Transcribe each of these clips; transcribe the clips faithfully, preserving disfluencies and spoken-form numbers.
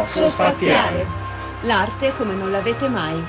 Rosso Spaziale. L'arte come non l'avete mai.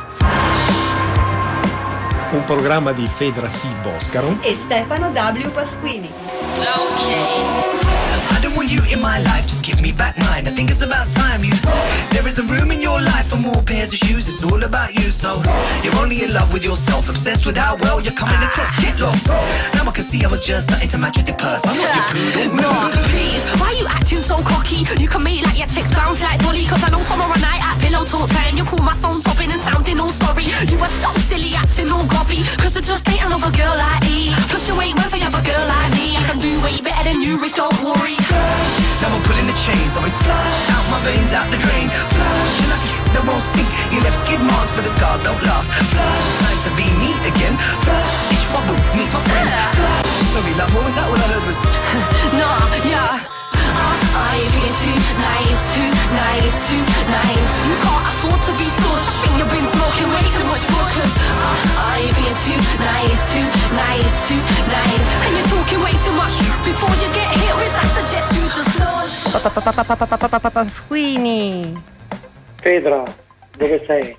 Un programma di Fedra C. Boscaro e Stefano W. Pasquini. Okay. Want you in my life, just give me back mine. I think it's about time you. There isn't room in your life for more pairs of shoes. It's all about you, so you're only in love with yourself, obsessed with how well you're coming across. Get lost. Now I can see I was just starting to match with the purse. I'm not your poodle. No, please. Why you acting so cocky? You can make like your chicks bounce like Dolly. Cause I know tomorrow night at pillow talk time you call my phone sobbing and sounding all sorry. You were so silly acting all gobby. Cause I just ain't another girl like me. Plus you ain't worth another girl like me. I can do way better than you, Rich, don't worry. Now I'm pulling the chains, always flush out my veins, out the drain. Flush, you're like you won't sink. You left skid marks, but the scars don't last. Flush, time to be me again. Flush, each bubble, meet my friends. Flush, sorry love, what was that? All I heard was nah, yeah. I ain't being too nice, too nice, too nice. You can't afford to be stush. I think you've been smoking way too much bush. Cause I ain't being too nice, too nice, too nice. And you're talking way too much. Before you get hit with, I suggest you just flush. Pasquini. Fedra, dove sei?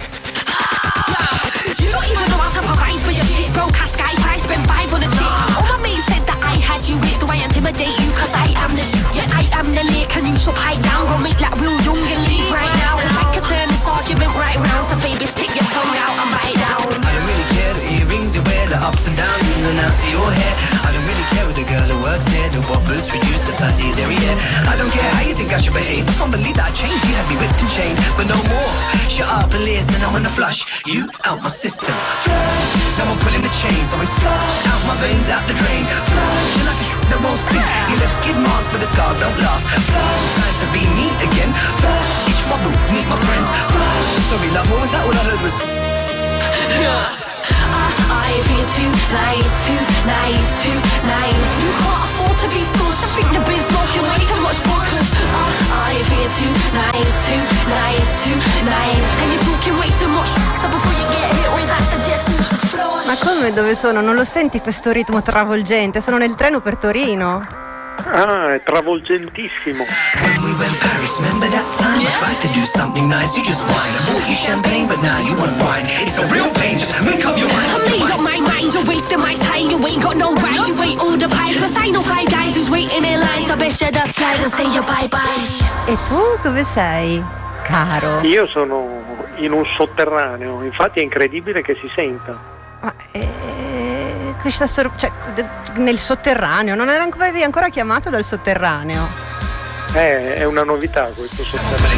You don't even know how to provide for your shit. Broke ass guys, I spent five on a chick. All my mates said that I had you with. Do I intimidate you? Cause I am the shit. Yeah, I am the lake and you should pipe down. Go make like real young and leave right now. Cause I could turn this argument right round. So baby, stick your tongue out and bite down. I don't really care the earrings you wear, the ups and downs in and out to your hair. I don't really care with the girl who works here, the what boots reduce the size of your derriere. I don't care how you think I should behave. I can't believe that I changed. You had me whipped and chained, but no more. Shut up and listen, I wanna flush you out my system. Flush, now I'm pulling the chains, always flush out my veins, out the drain. Flush, you're like you won't sink. You left skid marks, but the scars don't last. Flush, time to be me again. Flush, each bubble, meet my friends. Flush, sorry love, what was that? All I heard was yeah. I feel too nice, too nice, too nice. You can't afford to be stush. I think you've been smoking way too much bush. Cause I feel too nice, too nice, too nice. And you're talking way too much. So before you get hit with, I suggest you just flush. Ma come, dove sono? Non lo senti questo ritmo travolgente? Sono nel treno per Torino. Ah, è travolgentissimo. When we went Paris, remember that time I tried to do something nice, you just whine. I bought you champagne, but now you want wine. It's a real pain, just make up your mind. I made up my mind, you're wasting my time. You ain't got no right, you ain't all the pie. Cause I know five guys who's waiting in line. So best shut up, slide and say your bye-bye. E tu dove sei, caro? Io sono in un sotterraneo, infatti è incredibile che si senta. Ma, eh, questa sor- cioè, nel sotterraneo, non era ancora, avevi ancora chiamato dal sotterraneo? Eh, è una novità questo sotterraneo.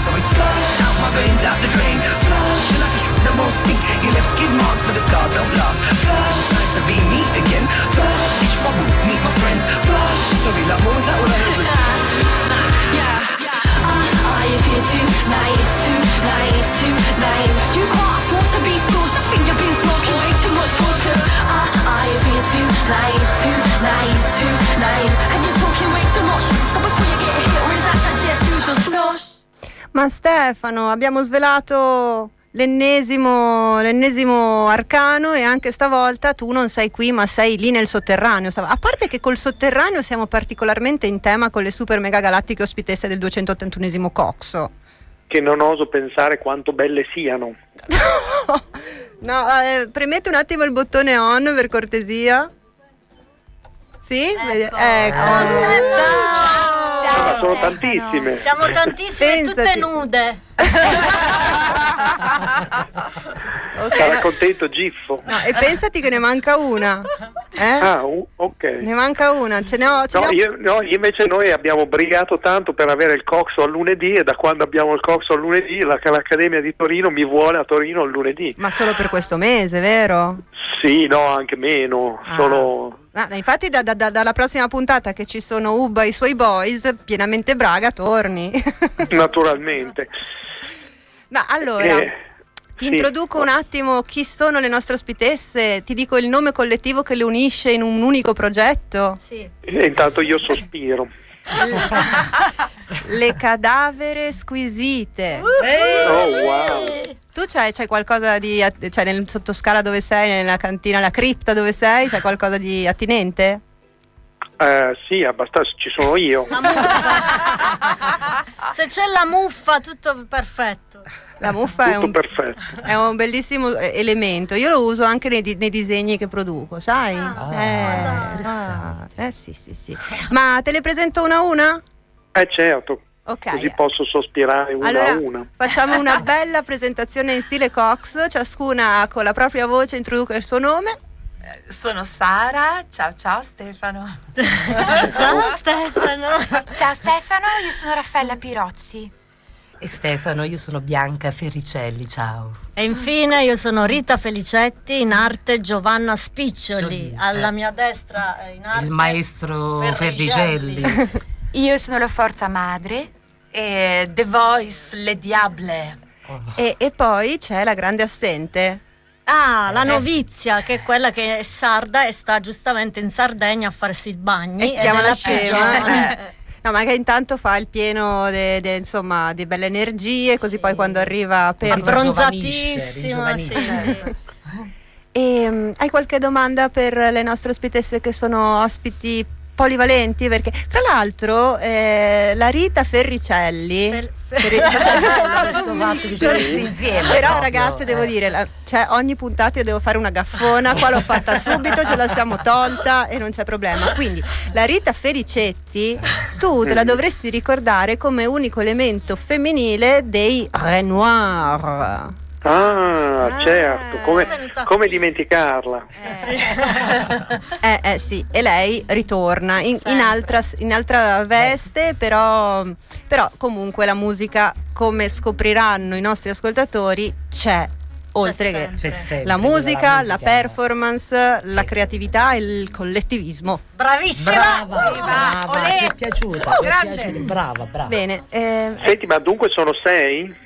Ma Stefano, abbiamo svelato l'ennesimo, l'ennesimo arcano e anche stavolta tu non sei qui ma sei lì nel sotterraneo. A parte che col sotterraneo siamo particolarmente in tema con le super mega galattiche ospitesse del duecentottantunesimo Coxo. Che non oso pensare quanto belle siano. No, eh, premete un attimo il bottone on per cortesia. Sì? Ecco. Ecco. Ciao, Stefano. Ciao. Ciao, Ma sono Stefano. tantissime. Siamo tantissime, Pensati. tutte nude. Okay, Sarà no. contento Giffo. No, e pensati che ne manca una. Eh? Ah, uh, ok. Ne manca una. Ce ne ho, ce No, ne ho... io, no, invece noi abbiamo brigato tanto per avere il Coxo al lunedì e da quando abbiamo il Coxo al lunedì la, l'Accademia di Torino mi vuole a Torino il lunedì. Ma solo per questo mese, vero? Sì, no, anche meno. Ah. Solo... Ah, infatti da, da, da, dalla prossima puntata che ci sono Ubba e i suoi boys, pienamente Braga, torni. Naturalmente. Ma allora, Eh, ti sì. introduco un attimo chi sono le nostre ospitesse, ti dico il nome collettivo che le unisce in un unico progetto. Sì. E intanto io sospiro. Le cadavere squisite. Oh, wow. Tu c'hai, c'hai qualcosa di, cioè nel sottoscala dove sei, nella cantina, la cripta dove sei, c'hai qualcosa di attinente? Eh, sì, abbastanza, ci sono io. La musica. Se c'è la muffa, tutto perfetto. La muffa è Tutto un, perfetto. è un bellissimo eh, elemento. Io lo uso anche nei, di- nei disegni che produco, sai? Ah, eh, interessante. ah, eh sì, sì, sì. Ma te le presento una a una? Eh certo, Ok. così posso sospirare una Allora a una. facciamo una bella presentazione in stile Cox, ciascuna con la propria voce introduca il suo nome. Sono Sara, ciao ciao Stefano. Ciao Stefano. Ciao Stefano, io sono Raffaella Pirozzi. E Stefano, io sono Bianca Ferricelli, ciao. E infine io sono Rita Felicetti, in arte Giovanna Spiccioli, Sì, alla eh. mia destra eh, in arte Il maestro Ferricelli. Ferricelli. Io sono la Forza Madre. E The Voice, Le Diable. E, e poi c'è la grande assente. Ah, la Eh, novizia, che è quella che è sarda e sta giustamente in Sardegna a farsi i bagni. E ed chiama è la la più scema. giovane. Eh. No, ma che intanto fa il pieno de- de- insomma, di belle energie, così Sì. poi quando arriva per... Abbronzatissima, ringiovanisce, sì. E, um, hai qualche domanda per le nostre ospitesse che sono ospiti polivalenti? Perché fra l'altro eh, la Rita Ferricelli Per- Questo fatto di tutti insieme. però proprio, ragazze devo eh. dire la- cioè, ogni puntata io devo fare una gaffona, qua l'ho fatta subito, ce la siamo tolta e non c'è problema. Quindi la Rita Fericetti tu te la dovresti ricordare come unico elemento femminile dei Renoir. Ah, Ah, certo, come, è venuta come qui. dimenticarla? Eh, eh sì, e lei ritorna in, in Sempre. altra, in altra veste, però, però comunque la musica, come scopriranno i nostri ascoltatori, c'è. Oltre che sempre. C'è sempre la quella musica, la musica. performance, la creatività e il collettivismo. Bravissima! Brava, brava, olè. ti è piaciuta, ti è grande. piaciuta, brava, brava. Bene, eh, Senti, ma dunque sono sei?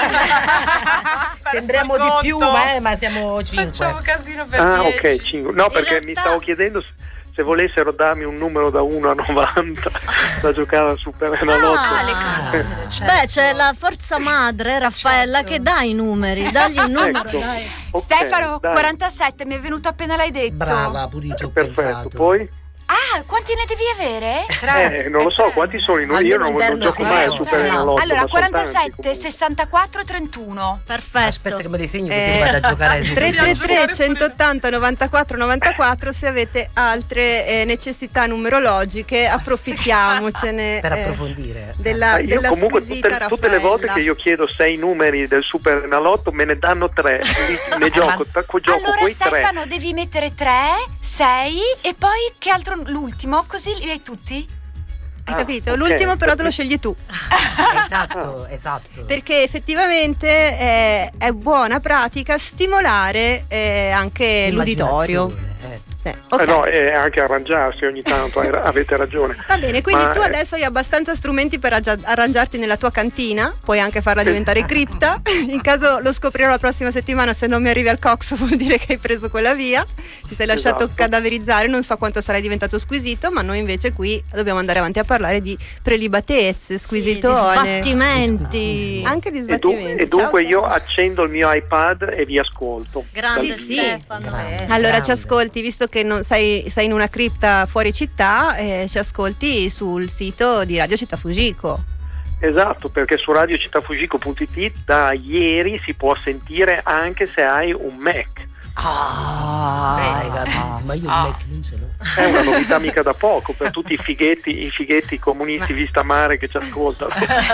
Sembriamo di più, ma, eh, ma siamo Facciamo cinque. casino per Ah, dieci. ok, cinque. No, perché realtà- mi stavo chiedendo se- se volessero darmi un numero da uno a novanta da giocare al Super Enalotto. Ah, le carte, certo. Beh, c'è la forza madre Raffaella Certo. che dà i numeri, dagli un numero, Ecco. dai. Ok, Stefano, dai. quarantasette, mi è venuto appena l'hai detto. Brava, pure io ci ho Perfetto, pensato. poi? Ah, quanti ne devi avere? Eh, non lo so, quanti sono i numeri? Io non, non gioco mai al Super Sì. Enalotto. Allora, ma sono tanti quarantasette, comunque. sessantaquattro, trentuno. Perfetto. Aspetta che me li segni così Eh, vado a giocare su. tre tre tre centottanta novantaquattro novantaquattro, se avete altre eh, necessità numerologiche approfittiamocene Per eh, approfondire. della, Ah, io della comunque squisita tutte, tutte le volte Raffaella. che io chiedo sei numeri del Super Enalotto me ne danno tre, quindi ne gioco, gioco Allora, quei tre. Stefano, devi mettere tre, sei e poi che altro l'ultimo? Così li hai tutti? Hai Ah, capito? ok, L'ultimo però te lo capito. scegli tu, Esatto, esatto. perché effettivamente eh, è buona pratica stimolare eh, anche l'uditorio. Immaginazione, eh. Eh, ok. Eh no, e anche arrangiarsi ogni tanto, hai- avete ragione. Va bene, quindi Ma, tu eh, adesso hai abbastanza strumenti per aggia- arrangiarti nella tua cantina, puoi anche farla diventare cripta. In caso lo scoprirò la prossima settimana, se non mi arrivi al Cox vuol dire che hai preso quella via, ti sei lasciato Esatto. cadaverizzare, non so quanto sarai diventato squisito, ma noi invece qui dobbiamo andare avanti a parlare di prelibatezze, Sì, squisitone, di sbattimenti. anche di E, dun- sbattimenti. e dunque Ciao. io accendo il mio iPad e vi ascolto. Grande Sì, sì. Stefano. Grande. Allora ci Grande. ascolti, visto che non sei, sei in una cripta fuori città, eh, ci ascolti sul sito di Radio Città Fujiko. Esatto, perché su radiocittafujiko punto it da ieri si può sentire anche se hai un Mac. Ah, hai capito, ma io il Mac non ce l'ho. È una novità mica da poco per tutti i fighetti, i fighetti comunisti vista mare che ci ascoltano.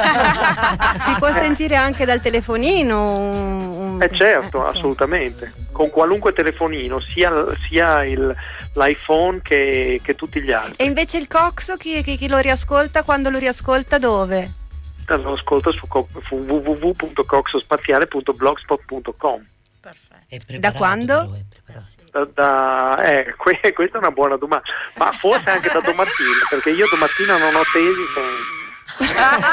Si può sentire anche dal telefonino. un- un- Eh certo, eh, sì. assolutamente. Con qualunque telefonino, sia, sia il, l'iPhone che, che tutti gli altri. E invece il Cox, chi, chi- chi lo riascolta, quando lo riascolta dove? Lo ascolta su, co- su w w w punto coxospaziale punto blogspot punto com. È preparato, Da quando? però, è preparato. Da, da- eh, que- questa è una buona domanda, ma forse anche da domattina, perché io domattina non ho tesi.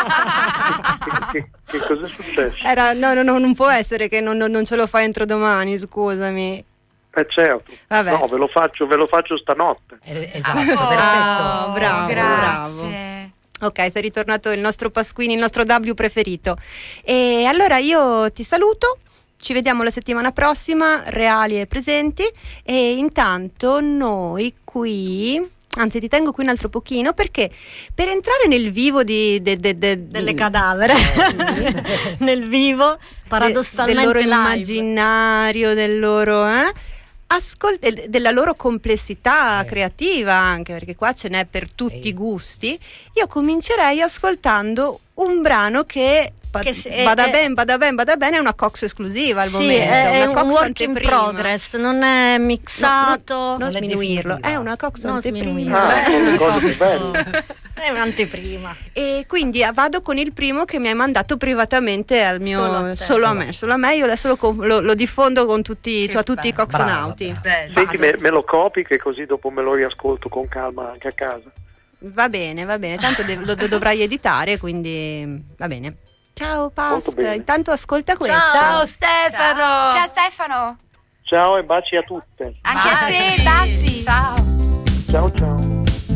Che, che, che cosa è successo? Era, no, no, no, non può essere che non, non- non ce lo fai entro domani, scusami. Eh certo, Vabbè. no, ve lo faccio, ve lo faccio stanotte. Eh, Esatto, Oh, perfetto. Ah, bravo, Grazie. Ok, sei ritornato il nostro Pasquini, il nostro W preferito. E allora io ti saluto. Ci vediamo la settimana prossima, reali e presenti. E intanto noi qui Anzi, ti tengo qui un altro pochino, perché per entrare nel vivo di, de, de, de, delle cadavere, nel vivo, paradossalmente del loro live. immaginario, del loro eh? Ascol- della loro complessità eh. creativa, anche perché qua ce n'è per tutti i gusti. Io comincerei ascoltando un brano che Che se, vada è, ben, vada ben, vada bene, è una Cox esclusiva al sì, momento. È, è una un Cox work in progress, non è mixato. No, no, non non sminuirlo, è, è una Cox non anteprima. Ah, è, una Cox, è un'anteprima. E quindi vado con il primo che mi hai mandato privatamente al mio solo a, te, solo a me, solo a me. Io adesso lo, lo, lo diffondo con tutti, cioè, tutti i coxonauti. Senti, me, me lo copi che così dopo me lo riascolto con calma anche a casa. Va bene, va bene, tanto de- lo, lo dovrai editare, quindi va bene. Ciao Pasca, intanto ascolta questo. Ciao, Ciao Stefano. Ciao. Ciao Stefano. Ciao e baci a tutte. Anche baci. a te, baci. Ciao. Ciao ciao.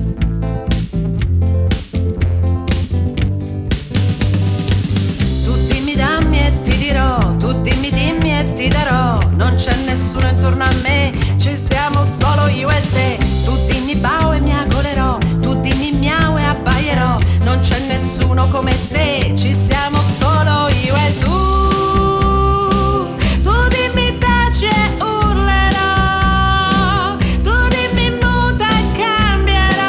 Tu dimmi dammi e ti dirò, tu dimmi dimmi e ti darò. Non c'è nessuno intorno a me, ci siamo solo io e te. Tu dimmi bau e mi agolerò, tu dimmi miau e abbaierò. Non c'è nessuno come te, ci siamo solo io e tu. Tu dimmi taci e urlerò, tu dimmi muta e cambierò.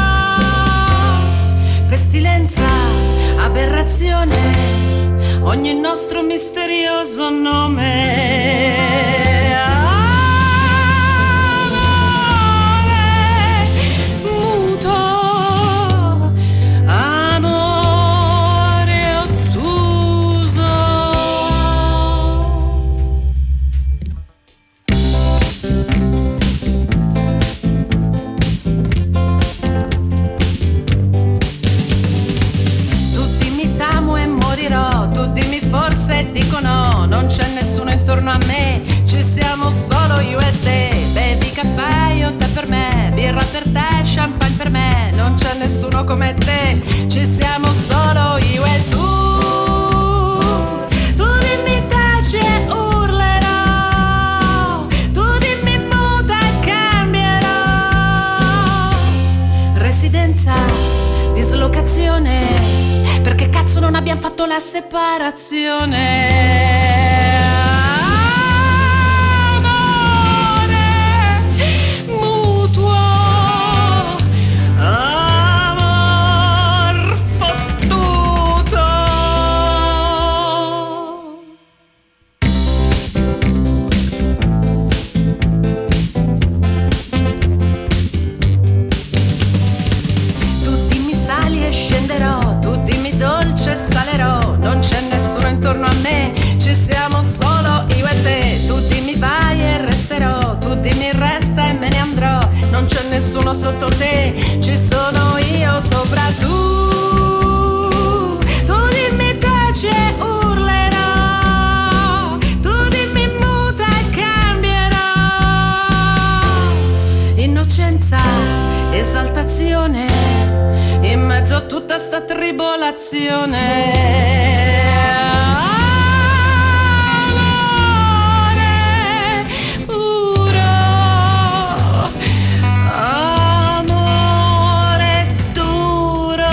Pestilenza, aberrazione, ogni nostro misterioso nome. Forse dico no, non c'è nessuno intorno a me, ci siamo solo io e te. Bevi caffè, io te per me, birra per te, champagne per me. Non c'è nessuno come te, ci siamo solo io e tu. Tu dimmi taci e urlerò, tu dimmi muta e cambierò. Residenza, dislocazione, perché cazzo non abbiamo fatto la separazione? Amore mutuo, amor fottuto. Tu dimmi sali e scenderò, tu dimmi dolce salerò. Non c'è nessuno intorno a me, ci siamo solo io e te. Tu dimmi vai e resterò, tu dimmi resta e me ne andrò. Non c'è nessuno sotto te, ci sono io sopra tu. Tu dimmi taci e urlerò, tu dimmi muta e cambierò. Innocenza, esaltazione, in mezzo a tutta sta tribolazione. Amore puro, amore duro.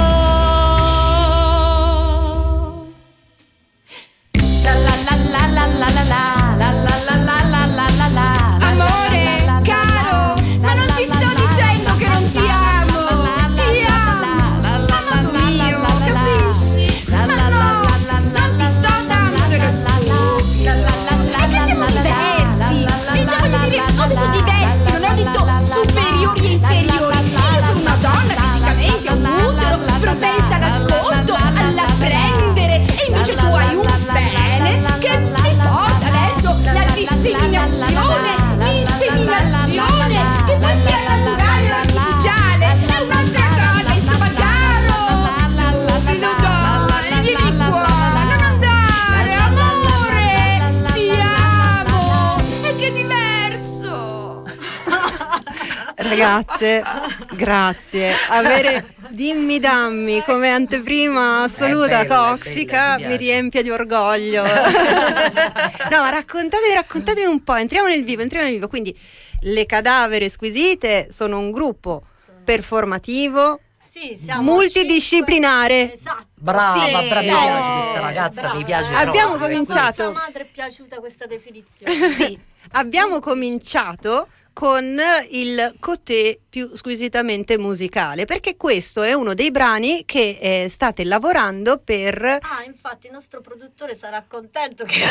La la la la la la la la la la la la la la la la. Amore caro, ma non ti sto dicendo che non ti amo. Ti amo, amato mio, capisci? Ma no, non ti sto dando dello stupido. È che siamo diversi. E già voglio dire, ho detto diversi, non ho detto superiori e inferiori. Io sono una donna fisicamente, ho un utero, propensa all'ascolto, all'apprendere. E invece tu hai un pene che ti porta adesso la disseminazione, l'inseminazione, che poi sia naturale o artificiale. È un'altra cosa, insomma, caro. Stupido, dai, vieni qua, non andare, amore, ti amo. E che diverso. Ragazze, grazie. Avere Dimmi Dammi come anteprima assoluta È bella, è tossica bella, mi mi piace. riempie di orgoglio. No, ma raccontatemi, raccontatemi un po', entriamo nel vivo, entriamo nel vivo. Quindi le Cadavere Squisite sono un gruppo Sono performativo, sì, siamo multidisciplinare. cinque. Esatto. Brava, Sì. brava, mi No. piace questa ragazza, Brava. mi piace. Abbiamo proprio. cominciato. A sua madre è piaciuta questa definizione. Sì, abbiamo cominciato con il côté più squisitamente musicale, perché questo è uno dei brani che eh, state lavorando per... Ah, infatti il nostro produttore sarà contento che...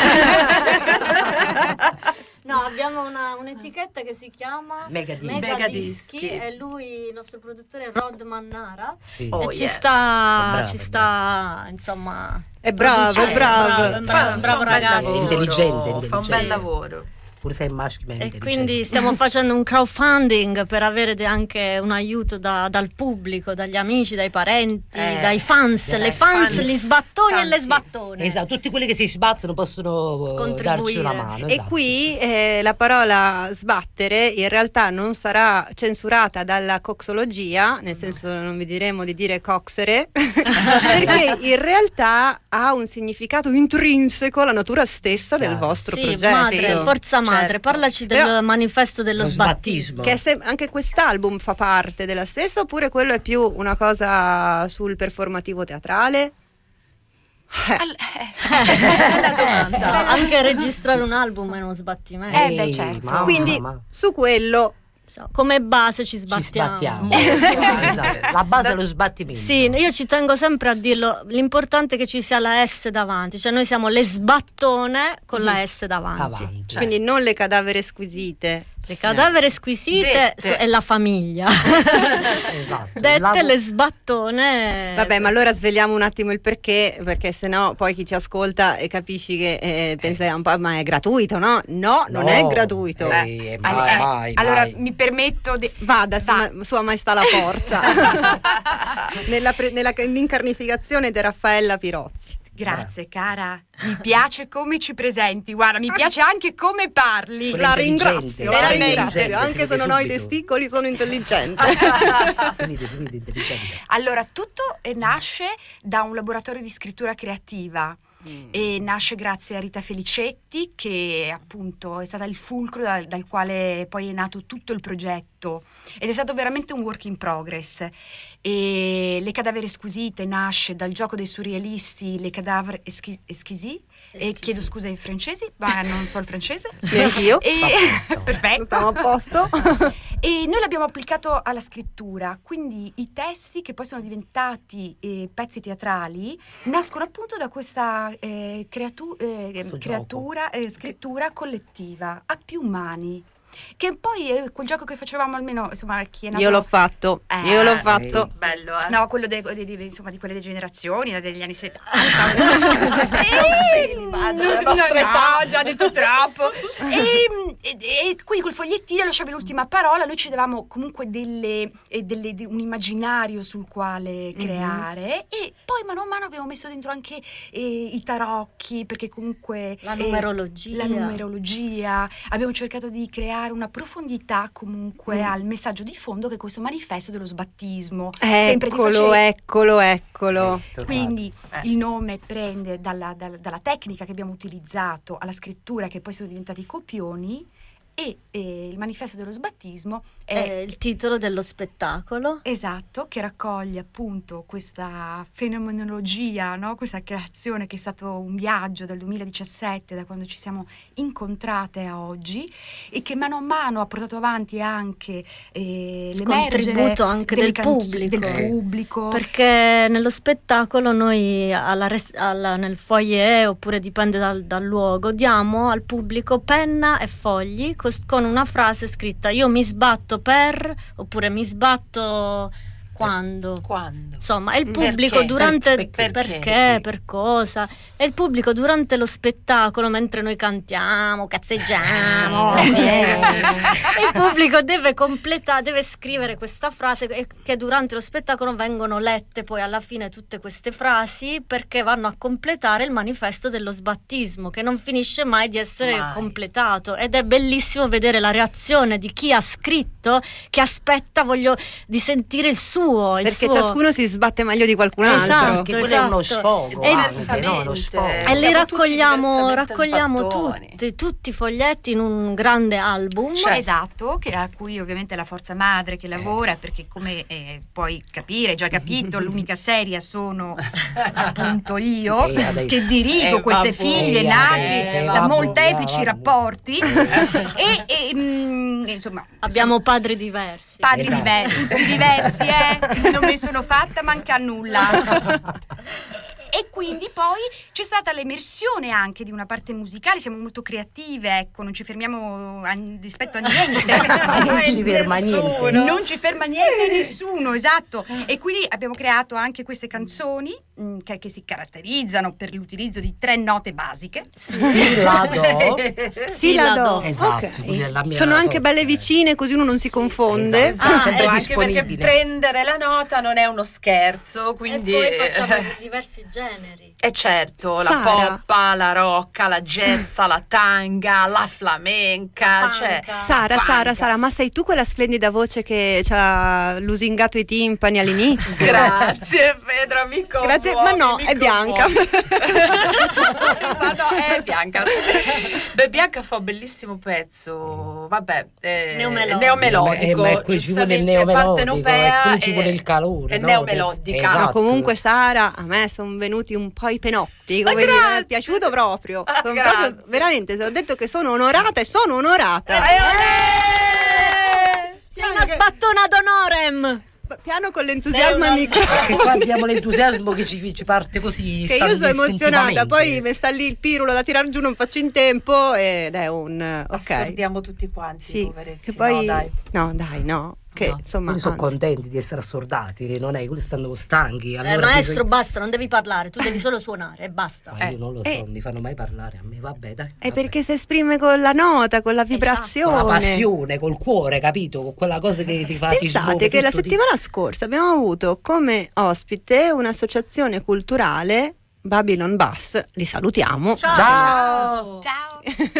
No, abbiamo una, un'etichetta che si chiama Megadischi. Megadischi e lui, il nostro produttore, è Rod Mannara. Sì. E Oh, ci yes. sta, È bravo, ci è sta, insomma... È bravo, è producendo, bravo. è bravo, è un bravo Fa un bel ragazzo. lavoro, Intelligente, Fa un intelligente. bel lavoro. Pure sei maschio, ma è E intelligente. quindi stiamo facendo un crowdfunding per avere de- anche un aiuto da- dal pubblico, dagli amici, dai parenti, Eh, dai fans, eh, le fans, fans, gli sbattoni e le tanti. sbattone. Esatto, tutti quelli che si sbattono possono eh, Contribuire. darci una mano. E esatto. qui eh, la parola sbattere in realtà non sarà censurata dalla coxologia, nel senso non vi diremo di dire coxere, perché in realtà ha un significato intrinseco alla natura stessa del Chiaro. vostro Sì, progetto. madre, Sì, forza madre, certo. parlaci del Però- manifesto dello Lo sbattismo. sbattismo. Che è sem- anche quest'album fa parte della stessa, oppure quello è più una cosa sul performativo teatrale? Al- Bella domanda. Anche registrare un album è uno sbattimento. Eh, beh, Ehi, certo. mamma, Quindi mamma. su quello Cioè, come base ci Ci sbattiamo. sbattiamo. Esatto. La base è lo sbattimento. Sì, io ci tengo sempre a dirlo, l'importante è che ci sia la S davanti, cioè noi siamo le sbattone con la S davanti. Avanti. quindi non le cadavere squisite. Le cadavere squisite Dette. so- è la famiglia. Esatto. Dette La- le sbattone. Vabbè, ma allora sveliamo un attimo il perché, perché sennò poi chi ci ascolta e capisci che eh, pensa un po', ma è gratuito, no? No, non No. è gratuito. Eh, Eh, mai, eh, mai, allora mai. mi permetto di... Vada, Va. sua, sua maestà la forza. nella, pre- nella incarnificazione di Raffaella Pirozzi. Grazie cara, mi piace come ci presenti, guarda, mi piace anche come parli. Quella La intelligente, ringrazio, quella la veramente. ringrazio, intelligente, anche si se vede non ho i subito. testicoli sono intelligente. Si vede, si vede, intelligente. Allora, tutto eh, nasce da un laboratorio di scrittura creativa. E nasce grazie a Rita Felicetti, che appunto è stata il fulcro dal, dal quale poi è nato tutto il progetto, ed è stato veramente un work in progress. E Le cadavere squisite nasce dal gioco dei surrealisti, Le cadavere eschi- esquisi, e chiedo scusa ai francesi, ma non so il francese. Neanch'io. E, Stiamo perfetto. a posto. E noi l'abbiamo applicato alla scrittura, quindi i testi che poi sono diventati eh, pezzi teatrali nascono appunto da questa eh, creatu- eh, Questo creatura, eh, scrittura collettiva a più mani. Che poi è quel gioco che facevamo, almeno insomma chi è nato... Io l'ho fatto, Eh, io l'ho fatto. Bello, eh? No, quello de- de- de- insomma, di quelle generazioni, degli anni settanta. Eh, non della si- nostra no, età. no, già detto troppo. e, e, e qui col fogliettino lasciavi l'ultima parola, noi ci davamo comunque delle, eh, delle- de- un immaginario sul quale creare, e poi mano a mano abbiamo messo dentro anche eh, i tarocchi, perché comunque... La eh, numerologia. la numerologia. Abbiamo cercato di creare una profondità comunque Mm. al messaggio di fondo, che è questo manifesto dello sbattismo. Sempre Eccolo, riface- eccolo, eccolo. Quindi Eh. il nome prende dalla, dalla- dalla tecnica che abbiamo utilizzato alla scrittura, che poi sono diventati i copioni, e, e il manifesto dello sbattismo È è il titolo dello spettacolo. esatto, che raccoglie appunto questa fenomenologia, no? Questa creazione che è stato un viaggio dal duemiladiciassette, da quando ci siamo incontrate a oggi, e che mano a mano ha portato avanti anche eh, Il l'emergere contributo anche delle del canzo- pubblico. del Eh. pubblico. Perché nello spettacolo noi alla res- alla- nel foyer, oppure dipende dal, dal luogo, diamo al pubblico penna e fogli cos- con una frase scritta: io mi sbatto per, oppure mi sbatto quando. Quando? Insomma, è il pubblico Perché? durante Per- perché, perché? per cosa? È il pubblico durante lo spettacolo, mentre noi cantiamo, cazzeggiamo. Eh. E il pubblico deve completare, deve scrivere questa frase, e che durante lo spettacolo vengono lette poi alla fine tutte queste frasi, perché vanno a completare il manifesto dello sbattismo, che non finisce mai di essere Mai. completato, ed è bellissimo vedere la reazione di chi ha scritto, che aspetta voglio di sentire il suo suo. Il Perché suo... ciascuno si sbatte meglio di qualcun altro. Esatto, Che quello esatto. è uno sfogo, E, anche, no? Uno sfogo. e li Siamo raccogliamo, tutti raccogliamo diversamente tutti, tutti i foglietti in un grande album. Cioè, esatto, che a cui ovviamente la forza madre che lavora, perché come eh, puoi capire, hai già capito, l'unica seria sono appunto io, Eh, adesso. che dirigo Eh, queste vabbè, figlie eh, nate eh, da vabbè, molteplici vabbè. rapporti e, e, mm, insomma Abbiamo padri diversi. padri Esatto. diversi, tutti diversi, eh? Quindi non mi sono fatta manca nulla. E quindi poi c'è stata l'emersione anche di una parte musicale, siamo molto creative, ecco, non ci fermiamo a, rispetto a niente. Non ci ferma niente. Non ci ferma niente nessuno, esatto. E quindi abbiamo creato anche queste canzoni mh, che, che si caratterizzano per l'utilizzo di tre note basiche. Sì, la do. Sì, la do. Esatto, Ok. quindi è la mia Sono anche forza. belle vicine, così uno non si confonde. Esatto. Ah, sempre ecco, anche perché disponibile. prendere la nota non è uno scherzo, quindi E poi facciamo diversi generi. E certo, la Sara. poppa, la rocca, la jazza, la tanga, la flamenca, cioè Sara, panca. Sara, Sara, ma sei tu quella splendida voce che ci ha lusingato i timpani all'inizio? Grazie Pedro, mi commuovi. Grazie, ma no, mi è Bianca. Esatto, è Bianca. Beh, Bianca fa un bellissimo pezzo, vabbè, eh, Neomelodico. neomelodico, Eh, ma qui ci vuole il giustamente neomelodico, partenopea e qui ci e- vuole il calore, e no? neomelodica. Esatto. Ma comunque Sara, a me sono venuti un po' i penotti, come dire, mi è piaciuto proprio. Ah, Sono grazie. proprio veramente, se ho detto che sono onorata e sono onorata. Eh, Sei una sbattona d'onorem. Piano con l'entusiasmo Sei al una- microfono. Perché qua abbiamo l'entusiasmo che ci, ci parte così. Che io sono emozionata, istintivamente. poi mi sta lì il pirulo da tirar giù, non faccio in tempo ed è un ok. Assordiamo tutti quanti, Sì, poveretti. che poi No, dai. no, dai, no, che No, insomma, quelli sono anzi. contenti di essere assordati, non è, quelli stanno stanchi. Eh, Allora maestro, bisogna- basta, non devi parlare, tu devi solo suonare e basta. Ma io non lo so, Eh. mi fanno mai parlare a me, vabbè dai. È vabbè. perché si esprime con la nota, con la Con vibrazione. la passione, col cuore, capito? Con quella cosa che ti fa ti Pensate smuove che la tutto di- settimana scorsa abbiamo avuto come ospite un'associazione culturale, Babylon Bus, li salutiamo, Ciao. Ciao! Ciao.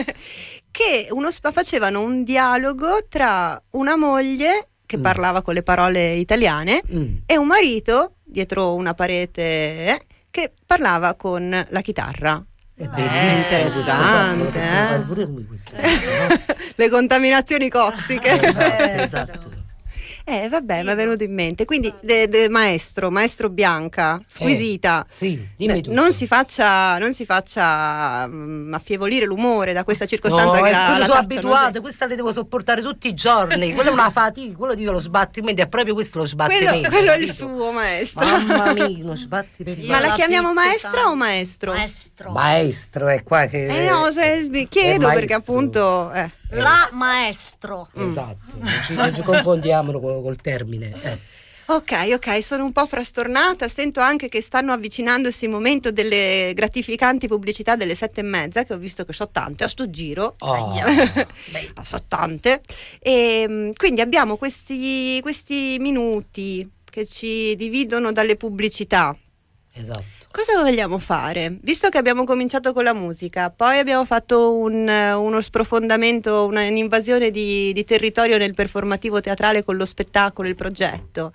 che uno spa facevano un dialogo tra una moglie che Mm. parlava con le parole italiane Mm. e un marito dietro una parete eh, che parlava con la chitarra. È bellissimo, questo interessante, fatto, lo possiamo eh? fare pure noi questo fatto, no? Le contaminazioni tossiche. Esatto, Eh, esatto. Eh, vabbè, mi è venuto in mente. Quindi, de- de- maestro, maestro Bianca, squisita. Sì, dimmi Beh, tutto. non si faccia, non si faccia mm, affievolire l'umore da questa circostanza No, che eh, la, quello la sono tacciano abituate, questa le devo sopportare tutti i giorni. Quello è una fatica, quello dico lo sbattimento, è proprio questo lo così. sbattimento. Quello, quello è il capito? suo, maestro. Mamma mia, uno sbattimento. Ma la la chiamiamo piccola. maestra o maestro? Maestro. Maestro è qua che... Eh no, se, è chiedo perché maestro. appunto... eh. La maestro. Esatto, non ci, non ci confondiamo col, col termine. Eh. Ok, ok, sono un po' frastornata, sento anche che stanno avvicinandosi il momento delle gratificanti pubblicità delle sette e mezza, che ho visto che so tante a sto giro. Oh. Beh, so tante. E mm, quindi abbiamo questi, questi minuti che ci dividono dalle pubblicità. Esatto. Cosa vogliamo fare? Visto che abbiamo cominciato con la musica, poi abbiamo fatto un, uno sprofondamento, una, un'invasione di, di territorio nel performativo teatrale con lo spettacolo, il progetto.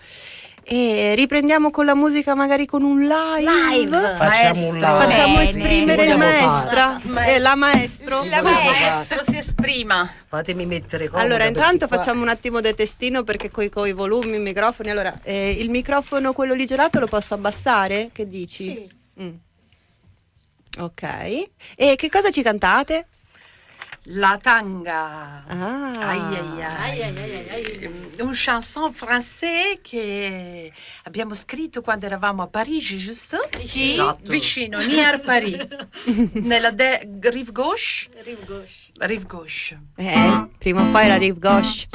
E riprendiamo con la musica, magari con un live. Live. Facciamo un live. Facciamo Bene. esprimere Che il vogliamo maestra, fare? eh, la maestro. La maestro si esprima. Fatemi mettere comoda. Allora, perché intanto qua- facciamo un attimo del testino perché coi, coi volumi, i microfoni. Allora, eh, il microfono, quello lì gelato, lo posso abbassare? Che dici? Sì. Mm. Ok. E che cosa ci cantate? La tanga. Ah. Aïe, aïe, aïe. Ai, ai, ai, ai. Una chanson française che abbiamo scritto quando eravamo a Parigi, giusto? Sì. Esatto. Vicino, near Paris, nella de- rive gauche. Rive gauche. Rive gauche. Eh, prima o poi la rive gauche.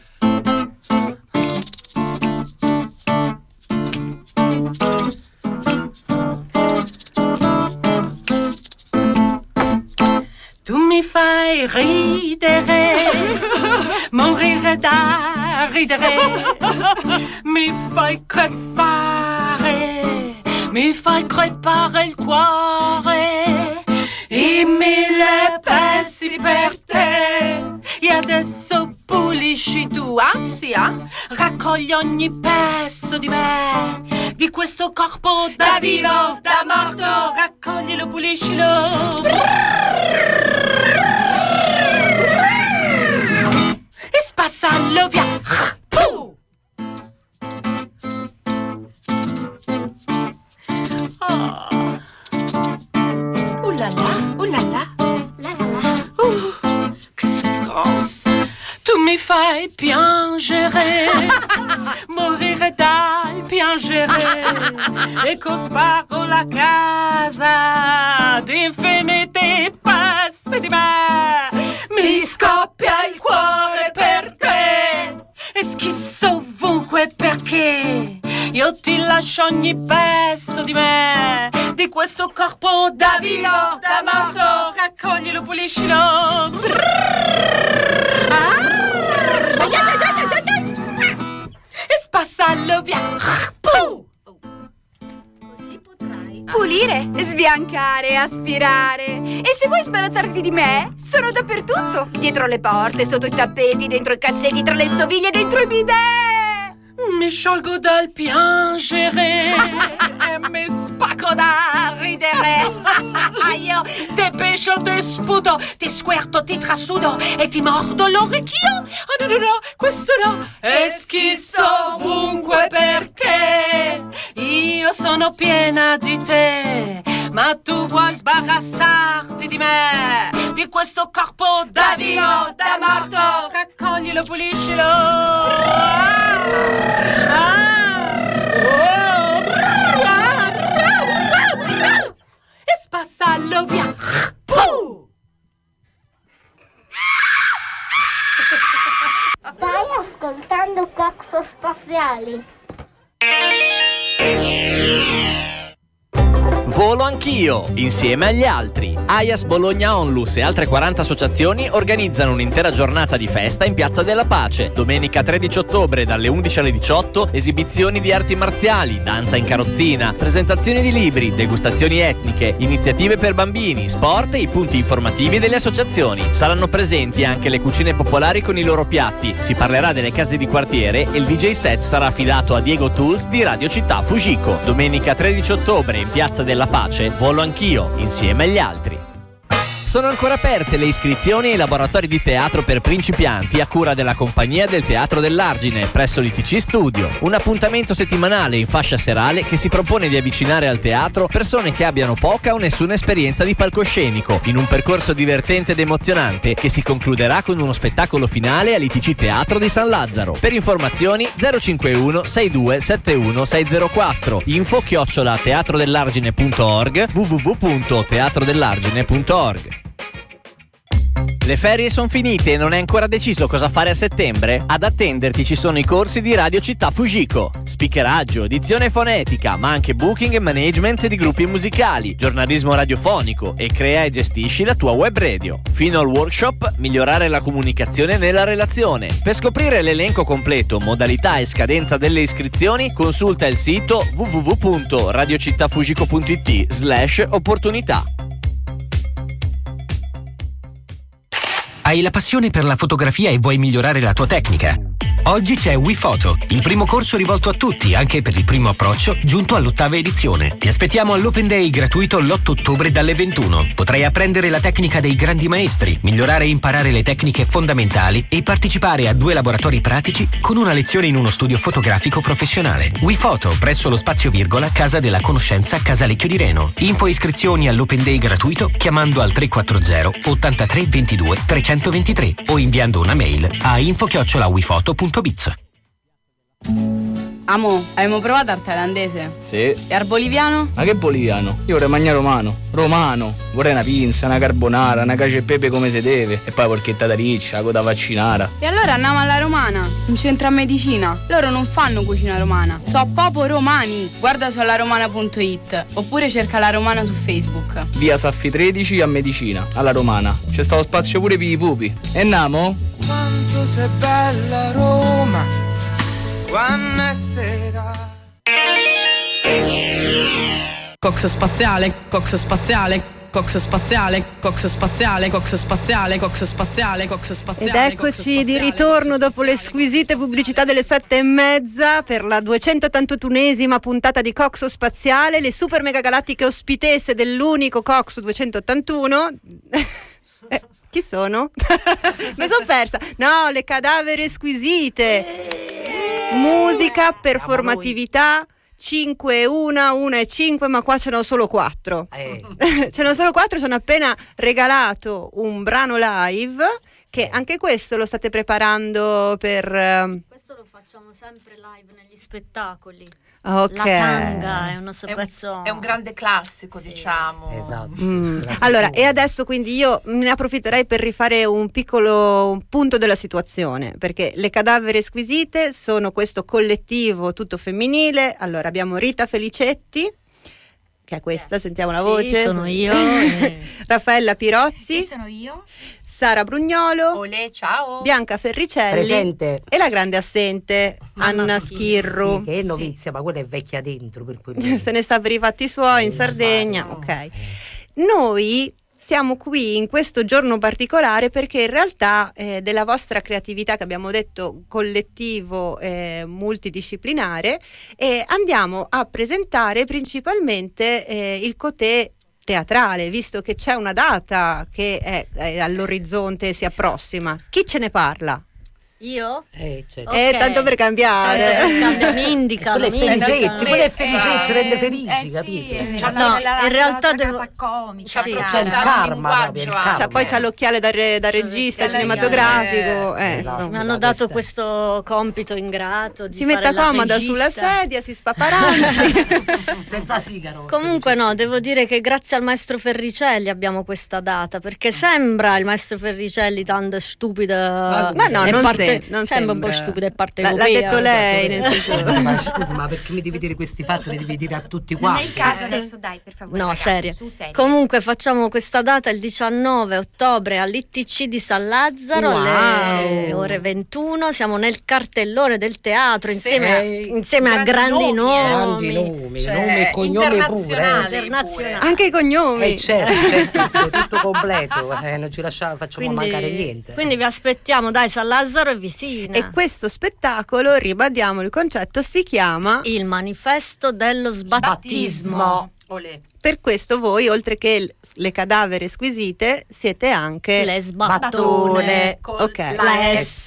Tu mi fai ridere, morire da ridere, mi fai crepare, mi fai crepare il cuore, i mille pezzi per te, e adesso pure pulisci tu, ah sì, ah? Raccogli ogni pezzo di me, di questo corpo da vivo, da morto. Raccoglilo, puliscilo e spassalo via. Puh! Oh. Ouh là là, ouh là là, la la la. Uh, che souffrance. Tu mi fai piangere, morire dal piangere. E cosparo la casa d'infiniti passi di me. Mi scoppia il cuore per te e schisso ovunque perché io ti lascio ogni pezzo di me, di questo corpo da vivo, da morto. Raccoglilo, puliscilo ah. E spassalo via. Puh. Così potrai Pulire, sbiancare, aspirare. E se vuoi sbarazzarti di me, sono dappertutto. Dietro le porte, sotto i tappeti, dentro i cassetti, tra le stoviglie, dentro i bidet. Mi sciolgo dal piangere e mi spacco da ridere. Io te pescio, te sputo, ti squerto, ti trasudo e ti mordo l'orecchio. Oh no no no, questo no. E schisso ovunque perché io sono piena di te, ma tu vuoi sbarazzarti di me, di questo corpo da vivo, da morto. Raccoglilo, puliscilo e spassalo via. Puh. Stai ascoltando Coxo Spaziali. Volo anch'io, insieme agli altri. AIAS Bologna Onlus e altre quaranta associazioni organizzano un'intera giornata di festa in Piazza della Pace. Domenica tredici ottobre dalle undici alle diciotto, esibizioni di arti marziali, danza in carrozzina, presentazioni di libri, degustazioni etniche, iniziative per bambini, sport e i punti informativi delle associazioni. Saranno presenti anche le cucine popolari con i loro piatti, si parlerà delle case di quartiere e il D J set sarà affidato a Diego Tools di Radio Città Fujiko. Domenica tredici ottobre in Piazza della Pace, volo anch'io, insieme agli altri. Sono ancora aperte le iscrizioni ai laboratori di teatro per principianti a cura della compagnia del Teatro dell'Argine presso l'I T C Studio. Un appuntamento settimanale in fascia serale che si propone di avvicinare al teatro persone che abbiano poca o nessuna esperienza di palcoscenico, in un percorso divertente ed emozionante che si concluderà con uno spettacolo finale all'I T C Teatro di San Lazzaro. Per informazioni zero cinquantuno sesantadue settantuno seicentquattro, info chiocciola teatrodellargine punto org, w w w punto teatrodellargine punto org. Le ferie sono finite e non hai ancora deciso cosa fare a settembre? Ad attenderti ci sono i corsi di Radio Città Fujiko. Speakeraggio, dizione fonetica, ma anche booking e management di gruppi musicali, giornalismo radiofonico e crea e gestisci la tua web radio. Fino al workshop, migliorare la comunicazione nella relazione. Per scoprire l'elenco completo, modalità e scadenza delle iscrizioni, consulta il sito w w w punto radiocittafujiko punto i t slash opportunità. Hai la passione per la fotografia e vuoi migliorare la tua tecnica? Oggi c'è WePhoto, il primo corso rivolto a tutti, anche per il primo approccio, giunto all'ottava edizione. Ti aspettiamo all'Open Day gratuito l'otto ottobre dalle ventuno. Potrai apprendere la tecnica dei grandi maestri, migliorare e imparare le tecniche fondamentali e partecipare a due laboratori pratici con una lezione in uno studio fotografico professionale. WePhoto, presso lo Spazio Virgola, Casa della Conoscenza, Casalecchio di Reno. Info e iscrizioni all'Open Day gratuito chiamando al tre quattro zero ottantatré ventidue trecentoventitré o inviando una mail a info chiocciola wifoto punto biz. Amo, abbiamo provato al thailandese? Sì. E al boliviano? Ma che boliviano? Io vorrei mangiare romano. Romano. Vorrei una pinza, una carbonara, una cacio e pepe come si deve. E poi porchetta da riccia, la coda vaccinara. E allora andiamo alla romana, in centro a medicina. Loro non fanno cucina romana, so proprio romani. Guarda su allaromana punto it oppure cerca la romana su Facebook. Via Saffi tredici a medicina, alla romana. C'è stato spazio pure per i pupi. E namo? Quanto sei bella Roma, quando è sera. Coxo spaziale, coxo spaziale, cox spaziale, cox spaziale, cox spaziale, cox spaziale, cox spaziale. Ed eccoci di ritorno dopo le squisite pubblicità delle sette e mezza per la duecentottantunesima puntata di Cox Spaziale, le super mega galattiche ospitesse dell'unico Cox duecentottantuno. eh, chi sono? Mi sono persa. No, le cadavere squisite. Musica, performatività. cinque e uno, uno e cinque, ma qua ce n'ho solo quattro. Eh. Ce n'ho solo quattro, ci hanno appena regalato un brano live, che anche questo lo state preparando per... Questo lo facciamo sempre live negli spettacoli. Ok. La tanga è un nostro è pezzo... Un, è un grande classico, sì. diciamo. Esatto. Mm. Allora, e adesso quindi io ne approfitterei per rifare un piccolo punto della situazione, perché le cadavere squisite sono questo collettivo tutto femminile. Allora, abbiamo Rita Felicetti, che è questa, yes. Sentiamo la sì, voce. sono io. e... Raffaella Pirozzi. Sì, sono io. Sara Brugnolo, Olè, ciao. Bianca Ferricelli presente. E la grande assente Anna, Anna Schirru, sì, che è novizia, sì. Ma quella è vecchia dentro, per cui se ne sta per i fatti suoi eh, in Sardegna, no. Ok. Noi siamo qui in questo giorno particolare perché in realtà eh, della vostra creatività, che abbiamo detto collettivo eh, multidisciplinare, eh, andiamo a presentare principalmente eh, il Cotè teatrale, visto che c'è una data che è, è all'orizzonte e si approssima. Chi ce ne parla? Io? Eh, certo. Okay. eh tanto per cambiare. Tanto per cambiare, mi indicano. Quelle felicetti, quelle felicetti rende felici, eh, capito? Sì, no, no, in realtà devo... comica, sì, c'è il karma, il karma. Cioè, poi c'ha l'occhiale da, re, da regista cinematografico. Eh, esatto, mi hanno dato questo compito ingrato di si metta comoda sulla sedia, si spaparanzi senza sigaro. Comunque no, devo dire che grazie al maestro Ferricelli abbiamo questa data, perché sembra il maestro Ferricelli tanto stupido, ma, ma no, non parte, se, non sembra, sembra un po' stupido e parte l'ha, l'ha detto lei nel senso. Ma scusa, ma perché mi devi dire questi fatti, li devi dire a tutti quanti? Non è il caso adesso, dai, per favore. No, ragazzi, serio. su, serio. Comunque facciamo questa data il diciannove ottobre all'I T C di San Lazzaro, wow. alle ore ventuno. Siamo nel cartellone del teatro insieme, sì. a, insieme a grandi nomi, grandi nomi, cioè, nomi e cognomi pure, internazionali. Anche i cognomi. Eh, certo, certo, tutto, tutto completo, eh, non ci lasciamo, facciamo quindi, mancare niente. Quindi vi aspettiamo, dai, San Lazzaro e vicina. E questo spettacolo, ribadiamo il concetto, si chiama Il manifesto dello sbattismo. Olè. Per questo voi, oltre che le cadavere squisite, siete anche le sbattone. Ok. La S.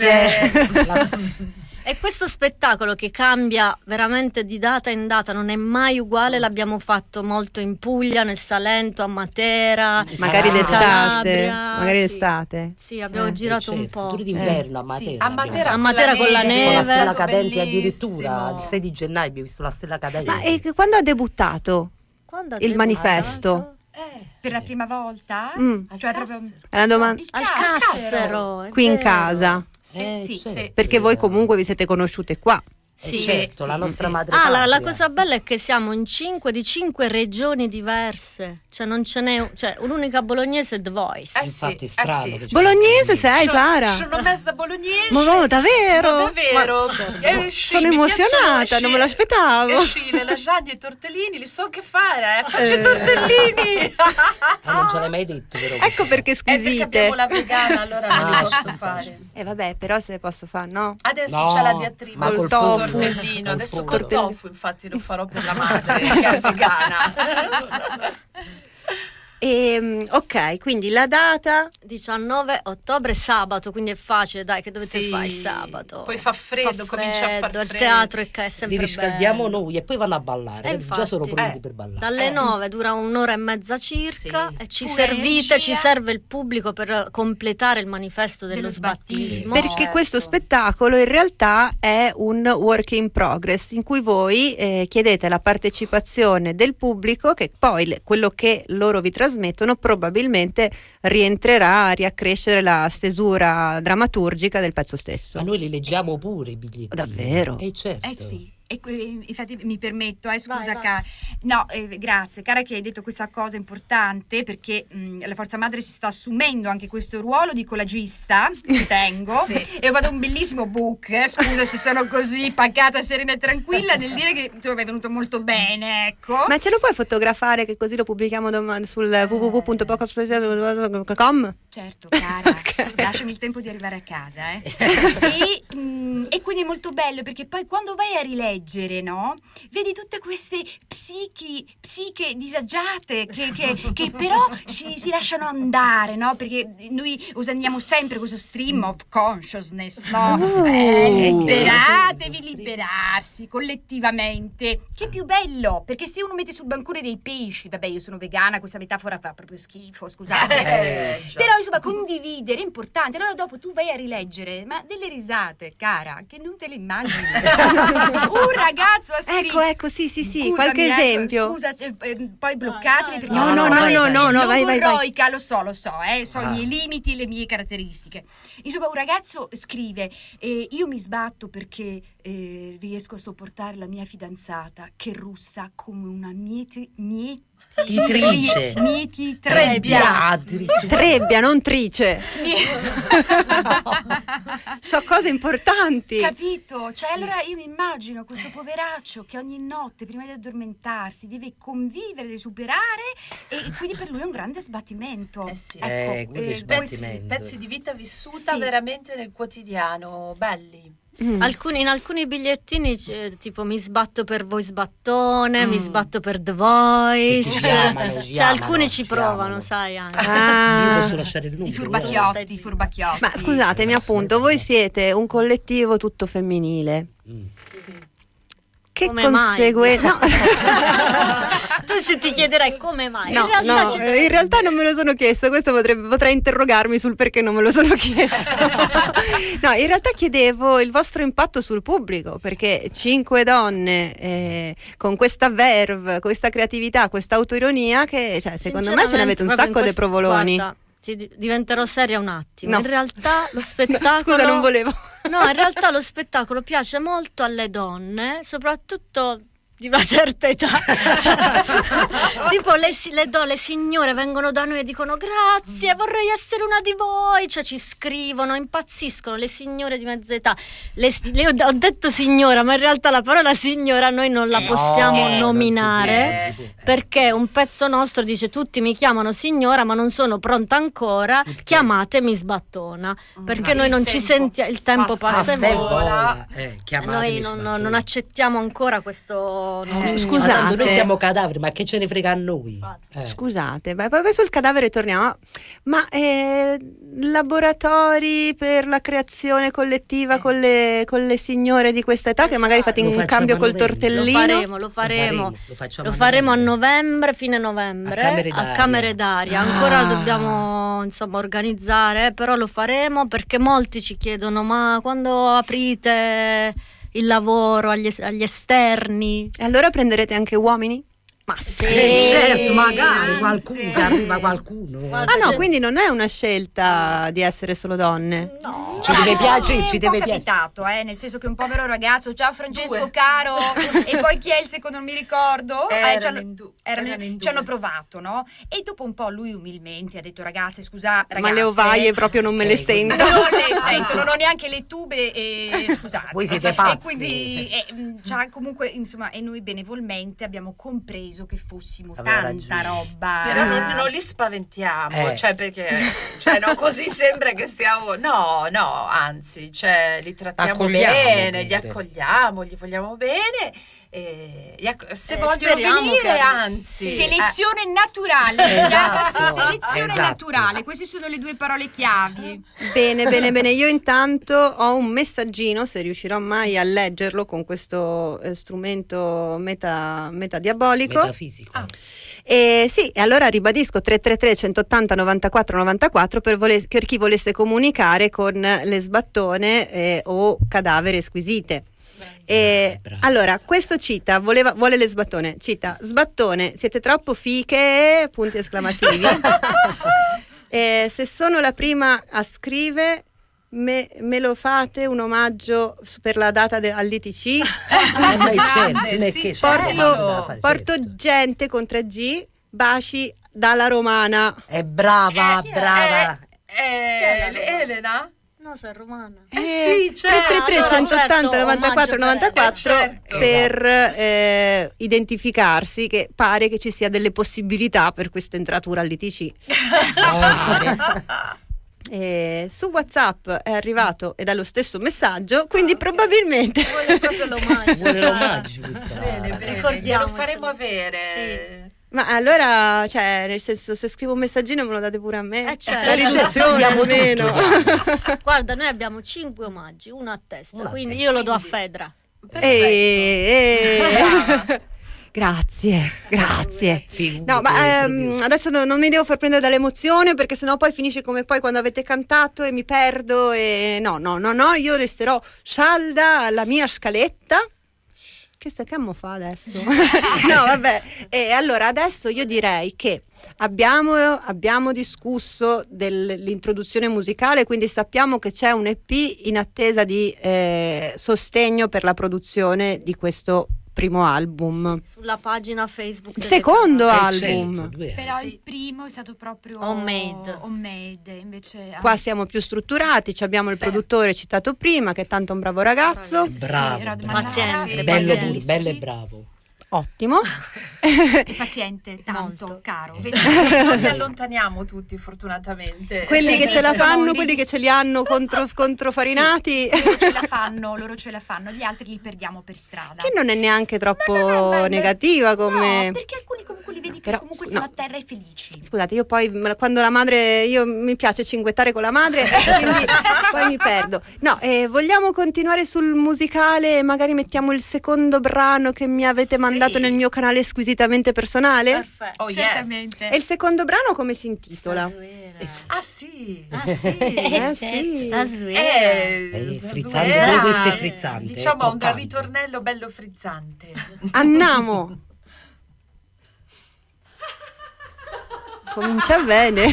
La S. E questo spettacolo che cambia veramente di data in data, non è mai uguale, l'abbiamo fatto molto in Puglia, nel Salento, a Matera, magari d'estate, Calabria, magari sì. d'estate. Sì, abbiamo eh, girato certo, un po'. Pure d'inverno a Matera. Sì, a Matera, a Matera con la neve, con la stella cadente bellissimo. Addirittura il sei di gennaio abbiamo visto la stella cadente. Ma e quando ha debuttato quando ha il debuttato? manifesto? Eh, per la prima volta? Mm. Cioè proprio È una domanda. Al Cassero, qui in casa. Sì, eh, sì, certo. sì. Perché voi comunque vi siete conosciute qua. Sì, Sì, certo, sì, la nostra sì. madre Ah, la, la patria. cosa bella è che siamo in cinque di cinque regioni diverse, cioè non ce n'è, cioè un'unica bolognese è The Voice. Eh sì, Infatti è eh strano sì. che c'è Bolognese sei, Sara? Sono mezza bolognese. Ma no, davvero? Ma davvero? Ma- Eh, sì, sono mi emozionata, piacciono, non me lo sì. aspettavo. Eh sì, le lasagne e i tortellini li so che fare, eh. Faccio Eh. i tortellini. Ah, non ce l'hai mai detto, però. Ecco perché Eh, perché squisite. abbiamo la vegana, allora non li Ah, posso scusa, fare. E eh, vabbè, però se posso fare, no? Adesso No, c'è la diatriba ma sul col tofu. tortellino, Col adesso pollo. col tofu infatti lo farò per la madre che è vegana. E, ok, quindi la data diciannove ottobre sabato, quindi è facile, dai, che dovete Sì. fare sabato? Poi fa freddo, comincia a far freddo, il freddo. teatro è, è sempre Li riscaldiamo bello. noi e poi vanno a ballare, Eh, eh, già sono infatti, pronti eh, per ballare. Dalle Eh. nove dura un'ora e mezza circa Sì. e ci Pure servite, regia. ci serve il pubblico per completare il manifesto dello, Dello sbattismo. perché certo. questo spettacolo in realtà è un work in progress in cui voi eh, chiedete la partecipazione del pubblico, che poi le- quello che loro vi trasmettono probabilmente rientrerà a riaccrescere la stesura drammaturgica del pezzo stesso. Ma noi li leggiamo pure i biglietti. Davvero? Eh certo. Eh sì. E qui, infatti mi permetto, eh, scusa Vai, vai. cara. No, eh, grazie, cara che hai detto questa cosa importante perché mh, la Forza Madre si sta assumendo anche questo ruolo di collagista, ci tengo, Sì. e ho fatto un bellissimo book, eh, scusa se sono così pacata, serena e tranquilla nel dire che tu è venuto molto bene, ecco. Ma ce lo puoi fotografare che così lo pubblichiamo domani sul w w w punto pocospeciale punto com? Certo, cara, lasciami il tempo di arrivare a casa, eh. e, mh, e quindi è molto bello perché poi quando vai a rileggere, no? Vedi tutte queste psichi, psiche disagiate che, che, che però si, si lasciano andare, no? Perché noi usiamo sempre questo stream of consciousness, no? Oh. Eh, liberatevi, liberarsi collettivamente, che è più bello, perché se uno mette sul bancone dei pesci, vabbè, io sono vegana, questa metafora fa proprio schifo, scusate. Eh, già. Però insomma condividere è importante. Allora dopo tu vai a rileggere, ma delle risate, cara, che non te le immagini. Un ragazzo ha scritto. Ecco, ecco, sì, sì, sì, Scusami, qualche eh, esempio. Scusa, eh, eh, poi bloccatemi perché no, io no, sono no, no, no, no, vai, vai, vai. logorroica, lo so, lo so, eh, so Ah. i miei limiti, le mie caratteristiche. Insomma, un ragazzo scrive: eh, io mi sbatto perché eh, riesco a sopportare la mia fidanzata che russa come una mieti, mieti Titrice. Mieti Trebbia. trebbia. Addirittura. Trebbia, non trice. So cose importanti. Capito? Cioè, allora io mi immagino questo poveraccio che ogni notte, prima di addormentarsi, deve convivere, deve superare, e quindi per lui è un grande sbattimento. Eh sì. Ecco, Eh, quindi eh, Pezzi, sbattimento. pezzi di vita vissuta Sì. veramente nel quotidiano, belli. Mm. Alcuni, in alcuni bigliettini c'è, tipo mi sbatto per voi sbattone, Mm. mi sbatto per The Voice. Si chiamano, si Cioè, chiamano, alcuni si ci provano, chiamano. sai anche. Ah. Io posso lasciare il numero. I furbacchiotti, i furbacchiotti. Ma scusatemi, appunto, voi siete un collettivo tutto femminile. Mm. Che Come consegue... mai? No. Tu ci ti chiederai come mai. No, in realtà, no, ci in realtà non me lo sono chiesto, questo potrebbe, potrei interrogarmi sul perché non me lo sono chiesto. No, in realtà chiedevo il vostro impatto sul pubblico, perché cinque donne eh, con questa verve, questa creatività, questa autoironia che, cioè, secondo me ce ne avete un Sinceramente, sacco proprio in di questo- provoloni. guarda, ti di- diventerò seria un attimo. No. In realtà lo spettacolo... Scusa, non volevo. No, in realtà lo spettacolo piace molto alle donne, soprattutto di una certa età. Tipo le, si- le, do- le signore vengono da noi e dicono grazie, vorrei essere una di voi, cioè ci scrivono, impazziscono le signore di mezza età. Le, si- le ho, ho detto signora, ma in realtà la parola signora noi non la possiamo no, nominare, non si può, non si può. perché un pezzo nostro dice tutti mi chiamano signora ma non sono pronta ancora, chiamatemi sbattona, perché Ma noi il non ci tempo sentiamo, il tempo passa passa, Passa e e vola. vola. Eh, chiamatemi Noi non, sbattone. non accettiamo ancora questo. Scu- no. scusate. Tanto noi siamo cadaveri, ma che ce ne frega a noi? Eh. Scusate, beh, poi sul cadavere torniamo. Ma eh, laboratori per la creazione collettiva con le, con le signore di questa età che magari fate Lo in facciamo cambio a col novembre. tortellino? Lo faremo, lo faremo. Lo faremo, lo facciamo Lo a faremo a novembre. novembre, fine novembre, A Camere a d'Aria. Camere d'Aria. Ancora Ah. dobbiamo insomma organizzare, però lo faremo perché molti ci chiedono ma quando aprite il lavoro agli, es- agli esterni? E allora prenderete anche uomini? Ma sì, Sì, certo, magari anzi. qualcuno, che arriva qualcuno. Guarda, Ah no, c'è- quindi non è una scelta di essere solo donne. No. Ci deve È piacere, un ci po' deve piacere. capitato, eh, nel senso che un povero ragazzo, ciao Francesco Due. caro, e poi chi è il secondo non mi ricordo, eh, Erano ci hanno- in du- erano- erano in ci hanno due. provato, no? E dopo un po' lui umilmente ha detto ragazze, scusa, ragazze, Ma le ovaie proprio non me le Eh, sento. non le sento, non ho neanche le tube e scusate. Voi siete pazzi. E quindi eh, mh, c'ha comunque, insomma, e noi benevolmente abbiamo compreso che fossimo Aveva tanta ragione. roba. Però non, non li spaventiamo, Eh. cioè perché cioè, no, così sembra che stiamo. No, no, anzi, cioè, li trattiamo Accogliamo bene, li bene. accogliamo, gli vogliamo bene. E, e acc- se Eh, vogliono speriamo venire, che- anzi. Selezione naturale, Esatto. chiamasi selezione Esatto. naturale, queste sono le due parole chiavi. Bene, bene, bene. Io intanto ho un messaggino, se riuscirò mai a leggerlo con questo eh, strumento meta, metadiabolico. Metafisico. Ah. E sì, e allora ribadisco tre tre tre centottanta novantaquattro novantaquattro per, vole- per chi volesse comunicare con le sbattone eh, o cadavere squisite. E Brava. allora, questo cita, voleva, vuole le sbattone, cita, sbattone, siete troppo fiche, punti esclamativi. Eh, se sono la prima a scrivere, me, me lo fate un omaggio su- per la data de- all'I T C? Eh, beh, certo, non è sì, che certo. c'è da Porto, fare, porto certo. gente con tre G, baci dalla romana. È brava, Eh, brava. Eh, eh, Elena? No, sono romana. Eh sì, certo. tre tre tre centottanta novantaquattro novantaquattro certo. per eh, identificarsi, che pare che ci sia delle possibilità per questa entratura all'I T C. Eh, su WhatsApp è arrivato ed è lo stesso messaggio, quindi Ah, okay. probabilmente Vuole proprio l'omaggio. Vuole cioè. l'omaggio questa. Bene, bene, Ricordiamocelo. glielo faremo avere. ma allora, cioè, nel senso, se scrivo un messaggino me lo date pure a me? Eh, certo. La ricezione Vediamo almeno. tutto. Guarda, noi abbiamo cinque omaggi, uno a testa, Uno a quindi testa. io lo do a Fedra. Eh, eh. Grazie, grazie. Figurati, No, ma ehm, proprio. adesso no- non mi devo far prendere dall'emozione, perché sennò poi finisce come poi quando avete cantato e mi perdo e no, no, no, no, io resterò salda alla mia scaletta. Che sta che fa adesso? No, vabbè. E allora adesso io direi che abbiamo, abbiamo discusso dell'introduzione musicale, quindi sappiamo che c'è un E P in attesa di eh, sostegno per la produzione di questo primo album. Sulla pagina Facebook. delle Secondo canali. album. Certo, due Però anni. il primo è stato proprio Homemade. homemade, invece Qua siamo più strutturati, ci abbiamo il produttore citato prima, che è tanto un bravo ragazzo. Bravo, Rod bravo. Paziente, bello, paziente. pure, bello e bravo. Ottimo. è paziente, tanto Molto. caro. Vedi, non li allontaniamo tutti, fortunatamente. Quelli che ce la Esistono, fanno, quelli che resist- ce li hanno contro, controfarinati. Sì, loro ce la fanno, loro ce la fanno, gli altri li perdiamo per strada. Che non è neanche troppo Ma no, no, ma- negativa come... No, perché alcuni comunque li vedi che Però, comunque scu- sono no. a terra e felici. Scusate, io poi me la- quando la madre, io mi piace cinguettare con la madre, quindi poi mi perdo. No, eh, vogliamo continuare sul musicale, magari mettiamo il secondo brano che mi avete Sì. mandato nel mio canale squisitamente personale? Perfetto. Oh, yes. Certamente. E il secondo brano come si intitola? Ah sì. Ah sì. Eh, sì. Stasuera. Eh, Eh, Zasuera. frizzante, questo è frizzante, Diciamo un croccante. ritornello bello frizzante. Andiamo. Comincia bene.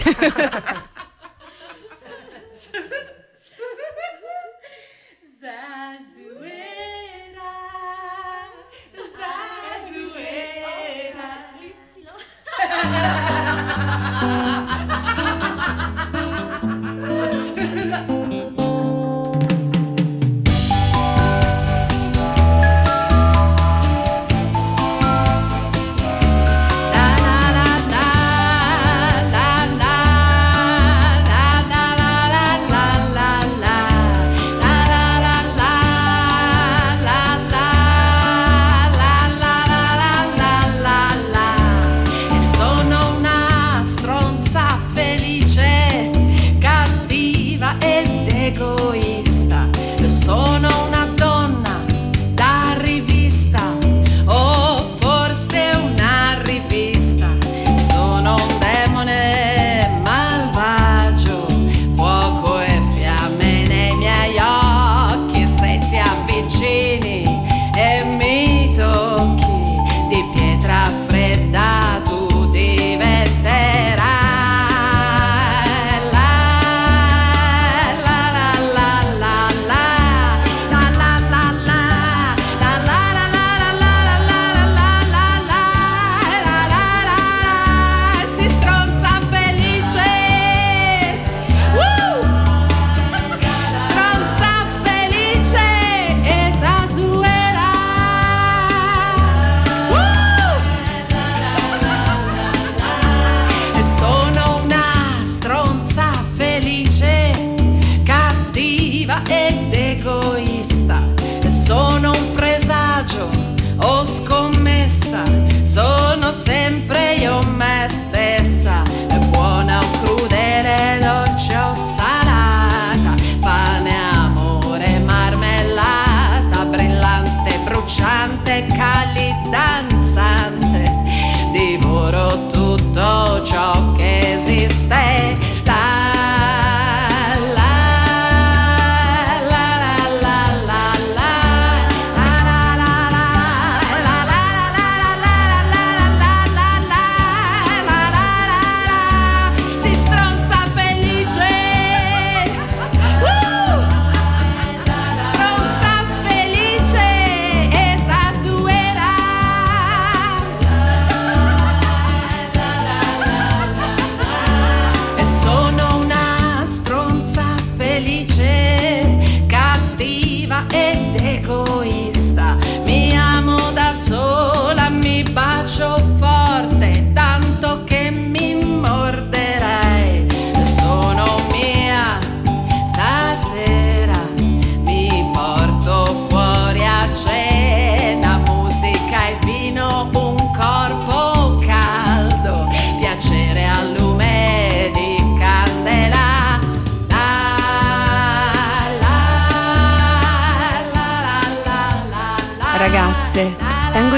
E sono una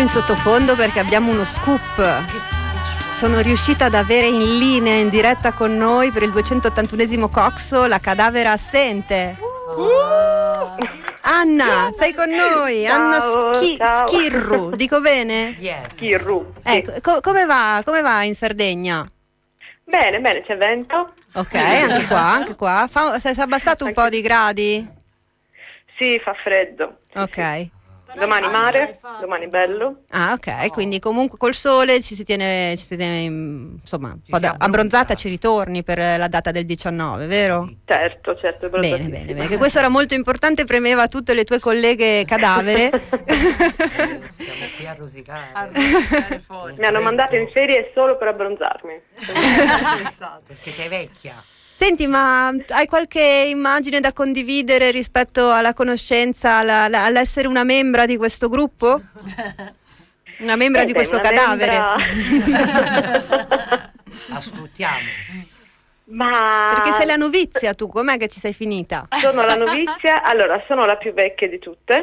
in sottofondo perché abbiamo uno scoop. Sono riuscita ad avere in linea, in diretta con noi per il duecentottantunesimo Coxo la cadavere assente. Uh! Anna, sei con noi? Ciao, Anna Schi- ciao. Schirru, dico bene? Yes. Schirru. Ecco, co- come va? Come va in Sardegna? Bene, bene, c'è vento. Ok, anche qua, anche qua. Fa, si è abbassato un po' di gradi? Sì, fa freddo. Ok. Domani mare, domani bello. Ah, ok, quindi comunque col sole ci si tiene, ci si tiene insomma, un po' da, abbronzata, ci ritorni per la data del diciannove, vero? Certo, certo. Bene, bene, bene, che questo era molto importante, premeva a tutte le tue colleghe cadavere. Stiamo qui a rosicare. Mi hanno mandato in ferie solo per abbronzarmi. Perché sei vecchia. Senti, ma hai qualche immagine da condividere rispetto alla conoscenza, alla- alla- all'essere una membra di questo gruppo? Una membra Eh, di beh, questo una cadavere? La sfruttiamo. Ma Perché sei la novizia tu, com'è che ci sei finita? sono la novizia, allora sono la più vecchia di tutte.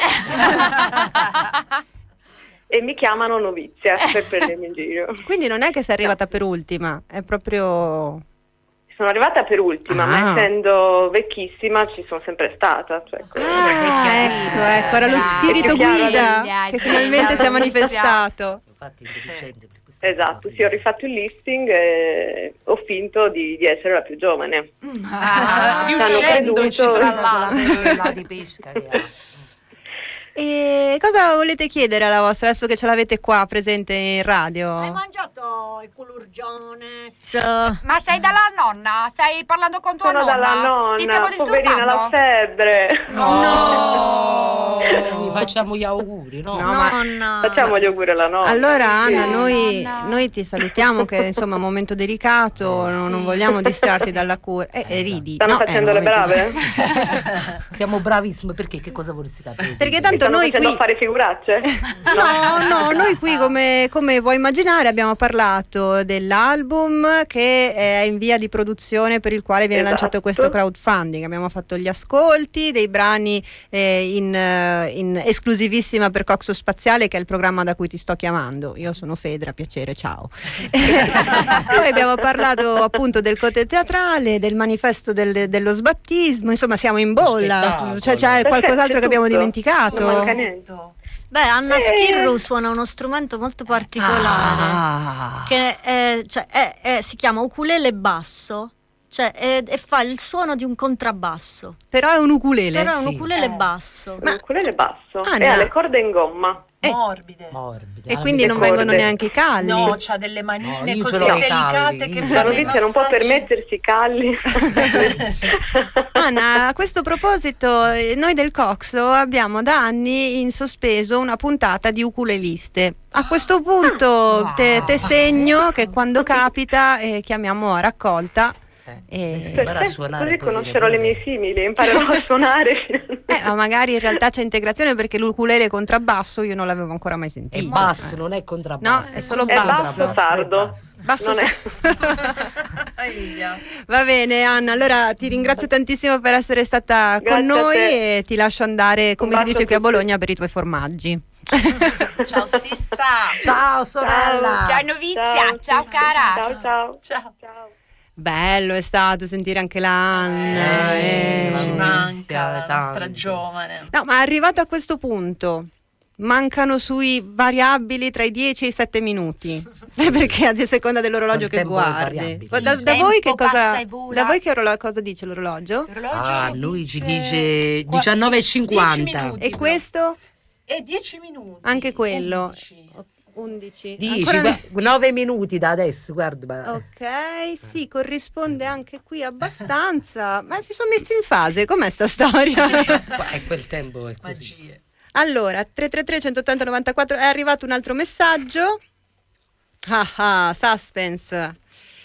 E mi chiamano novizia per prendermi in giro. Quindi non è che sei arrivata per ultima, è proprio... Sono arrivata per ultima, Ah. ma essendo vecchissima ci sono sempre stata. Cioè, Ah, ecco, ecco, era lo spirito guida che finalmente si è manifestato. Infatti intelligente. Esatto, sì, ho rifatto il listing e ho finto di, di essere la più giovane. Ah, Ci hanno riuscendoci creduto. tra l'altro là di pesca che ha. E cosa volete chiedere alla vostra, adesso che ce l'avete qua presente in radio? Hai mangiato il culurgiones? Ma sei dalla nonna? Stai parlando con tua Sono nonna? dalla nonna, Ti stiamo poverina, disturbando? la febbre. No! Gli facciamo gli auguri, no? No, ma- Nonna. Facciamo gli auguri alla nonna. Allora Anna, Sì. noi, noi ti salutiamo che insomma è un momento delicato, non, non vogliamo distrarti dalla cura. Eh, eh, ridi. Stanno No, è un facendo le momento- brave? Siamo bravissimi, perché che cosa vorresti capire? Perché tanto Stanno noi facendo qui... a fare figuracce? No, no, noi qui come, come puoi immaginare abbiamo parlato dell'album che è in via di produzione, per il quale viene Esatto. lanciato questo crowdfunding. Abbiamo fatto gli ascolti dei brani eh, in, eh, in esclusivissima per Coxo Spaziale, che è il programma da cui ti sto chiamando. Io sono Fedra, piacere, ciao. Poi abbiamo parlato appunto del cote teatrale, del manifesto del- dello sbattismo, insomma siamo in bolla. Spettacolo. Cioè, c'è Perfetto, qualcos'altro c'è che abbiamo tutto. dimenticato? Non manca niente. Beh, Anna Eh. Schirru suona uno strumento molto particolare Ah. che è, cioè, è- è- si chiama ukulele basso, cioè, è- e fa il suono di un contrabbasso. Però è un ukulele. Però è un sì. ukulele Eh. basso. Un ukulele basso Anna. e ha le corde in gomma. Morbide. Morbide. E quindi non le corde. vengono neanche i calli. No, c'ha delle manine No, io ce così l'ho i delicate calli, che io. La fanno i novizia non può massaggi. permettersi i calli. Anna, a questo proposito, eh, noi del Coxo abbiamo da anni in sospeso una puntata di ukuleliste. A questo punto te, te segno che quando capita eh, chiamiamo a raccolta. Eh, Eh, si impara a Perfetto, suonare. così poi conoscerò viene le mie simili, imparerò a suonare. eh, ma magari in realtà c'è integrazione, perché l'ukulele contrabbasso io non l'avevo ancora mai È sentito. basso, non è contrabbasso. No, è solo È basso. basso sardo. Basso Non è- sa- Va bene Anna, allora ti ringrazio tantissimo per essere stata con Grazie a noi te. e ti lascio andare, come Un si bacio dice a qui a tutti. Bologna, per i tuoi formaggi. Ciao sista. Ciao sorella. Ciao novizia, ciao, cara. Ciao, ciao. Ciao. Ciao. Bello è stato sentire anche l'Anna. Sì, eh. la Ci manca la tanto. nostra giovane. No, ma arrivato a questo punto mancano sui variabili tra i dieci e i sette minuti. Perché a seconda dell'orologio Il che tempo è guardi. variabile. Da, da Il tempo voi che cosa, passa e vola. da voi che orolo- cosa dice l'orologio? Ah, lui ci dice Qua- diciannove e dieci cinquanta. minuti. E questo? E dieci minuti. Anche quello. undici. undici. dieci, Ancora me- nove minuti da adesso, guarda. ma- Ok, sì, corrisponde anche qui abbastanza. Ma si sono messi in fase, com'è sta storia? Qua- E quel tempo è così. Magie. Allora, tre tre tre, centottanta, novantaquattro, è arrivato un altro messaggio. Ah ah, suspense.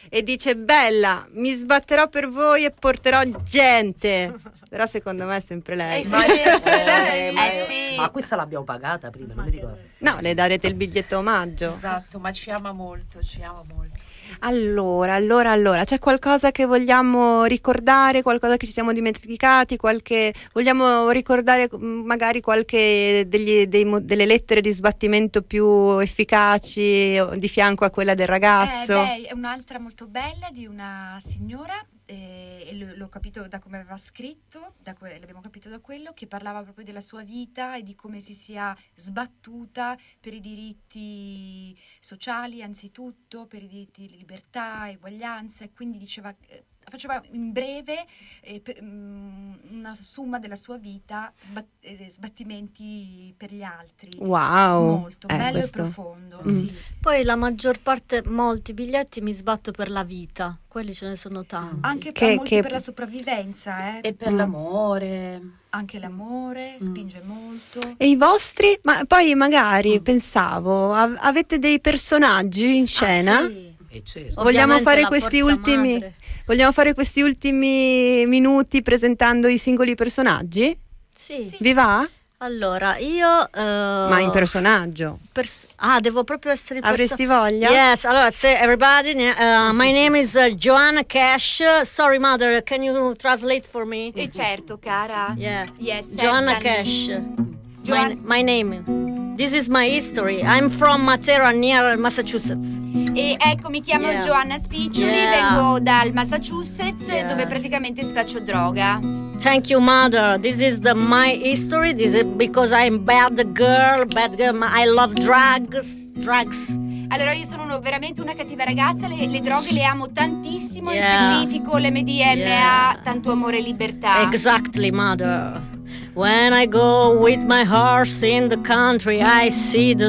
e dice: bella, mi sbatterò per voi e porterò gente. Però secondo me è sempre lei. Eh, ma è sempre lei. Eh sì. Ma questa l'abbiamo pagata prima, non mi ricordo. No, le darete il biglietto omaggio. Esatto, ma ci ama molto, ci ama molto. Allora, allora, allora, c'è qualcosa che vogliamo ricordare, qualcosa che ci siamo dimenticati, qualche vogliamo ricordare mh, magari qualche degli, dei mo- delle lettere di sbattimento più efficaci o di fianco a quella del ragazzo? Eh, beh, è un'altra molto bella di una signora, eh, e l- l'ho capito da come aveva scritto, da que- l'abbiamo capito da quello, che parlava proprio della sua vita e di come si sia sbattuta per i diritti sociali anzitutto, per i diritti di libertà, eguaglianza, e quindi diceva, eh, faceva in breve eh, pe- mh, una somma della sua vita, sbat- eh, sbattimenti per gli altri. Wow, molto eh, bello questo- e profondo. Mm. Sì. Poi la maggior parte, molti biglietti mi sbatto per la vita, quelli ce ne sono tanti. Anche Che- per, molti che- per la sopravvivenza, eh. E per Mm. l'amore. Anche l'amore spinge molto. E i vostri? Ma poi magari pensavo, av- avete dei personaggi in scena? Ah, sì. Eh, certo. Vogliamo Ovviamente fare la questi forza ultimi madre. Vogliamo fare questi ultimi minuti presentando i singoli personaggi? Sì. Vi va? Allora, io... eh, Ma in personaggio. pers- ah, devo proprio essere... perso- Avresti voglia? Yes, allora, say everybody, uh, my name is uh, Joanna Cash. Sorry, mother, can you translate for me? E certo, cara. Yeah. Yes, Joanna certainly. Cash. Joan- My, my name. This is my history. I'm from Matera, near Massachusetts. E ecco, mi chiamo Yeah. Joanna Spiccioli, Yeah. vengo dal Massachusetts, Yes. dove praticamente spaccio droga. Thank you, mother. This is the my history. This is because I'm bad girl, bad girl. I love drugs, drugs. Allora, io sono uno- veramente una cattiva ragazza, le, le droghe le amo tantissimo, Yeah. in specifico l'M D M A, Yeah. tanto amore e libertà. Exactly, mother. When I go with my horse in the country, I see the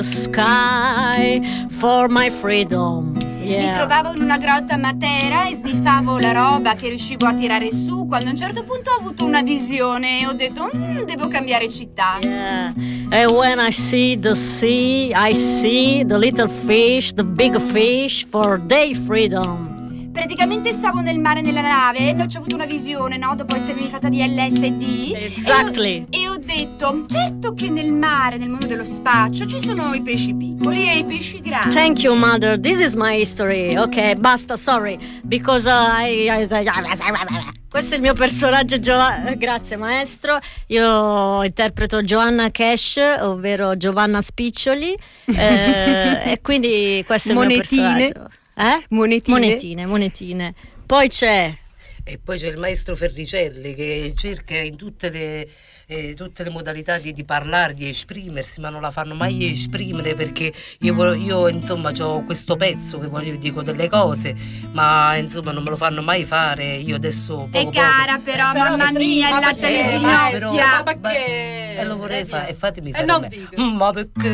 sky for my freedom. Mi Yeah. trovavo in una grotta a Matera e sniffavo la roba che riuscivo a tirare su, quando a un certo punto ho avuto una visione e ho detto "Mm, devo cambiare città". Yeah. And when I see the sea, I see the little fish, the big fish for their freedom. Praticamente stavo nel mare nella nave e ho avuto una visione, no? Dopo essermi fatta di L S D. Exactly. E ho, e ho detto, certo che nel mare, nel mondo dello spaccio, ci sono i pesci piccoli e i pesci grandi. Thank you, mother. This is my history. Ok, basta, sorry. Because uh, I, I, I- Questo è il mio personaggio, Giova- grazie maestro. Io interpreto Joanna Cash, ovvero Giovanna Spiccioli. eh, e quindi questo è il Monetine. mio personaggio. Eh? Monetine. Monetine, monetine. Poi c'è... E poi c'è il maestro Ferricelli che cerca in tutte le, eh, tutte le modalità di, di parlare, di esprimersi, ma non la fanno mai esprimere, perché io, vo- io insomma ho questo pezzo che voglio, dico delle cose, ma insomma non me lo fanno mai fare. Io adesso poco È cara però, Però mamma mia, il ma latte alle perché? ginocchia. Ma perché? E lo vorrei fare, e fatemi E fare non me. dico. Ma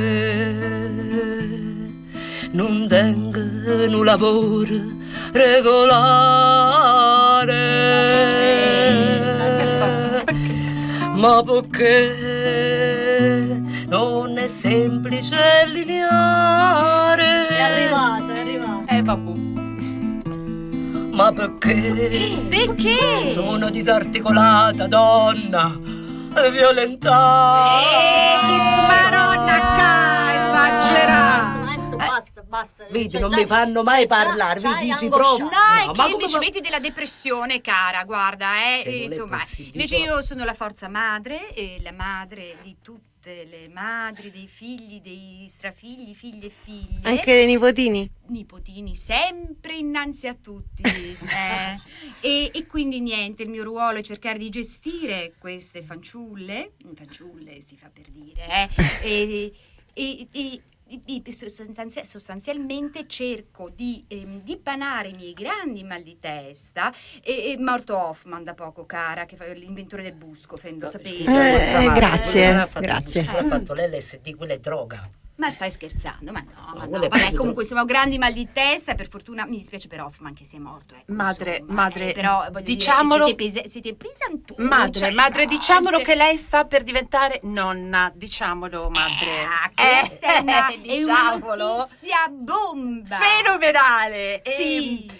perché non tengo un lavoro regolare? Ma perché non è semplice lineare? È arrivata, è arrivata. Eh, vabbè. Ma perché? Perché? Sono disarticolata, donna, violentata. Eh, chi smaronna qua, esagerato. Maestro, basta, basta. Vedi, Cioè, non già- mi fanno mai parlare, già mi hai dici angosciato. proprio. No, è ma che come invece fa- vedi della depressione, cara, guarda, eh, Cioè, non è insomma, possibile. invece io sono la forza madre e la madre di tutte le madri, dei figli, dei strafigli, figli e figlie. Anche dei nipotini? Nipotini sempre innanzi a tutti. eh. e, e quindi niente, il mio ruolo è cercare di gestire queste fanciulle, fanciulle si fa per dire, eh, e, e, e di- di- sostanzia- sostanzialmente cerco di ehm, dipanare i miei grandi mal di testa. E, e morto Hoffman da poco, cara, che fa l'inventore del buscofen, lo sapete. Eh, grazie, Non ha fatto- grazie. non ha fatto l'L S D, quella è droga. Ma stai scherzando? Ma no, ma no. quella è Vabbè, proprio- comunque insomma ho grandi mal di testa, per fortuna mi dispiace per Hoffman che si è morto. Ecco, Madre, insomma, madre, eh, però voglio diciamolo- dire, siete, pese- siete pesantoni. Madre, cioè, madre, no, diciamolo anche- che lei sta per diventare nonna, diciamolo, madre. Ah, questa è una, Eh, è una diciamolo. notizia bomba. Fenomenale. Sì. Ehm,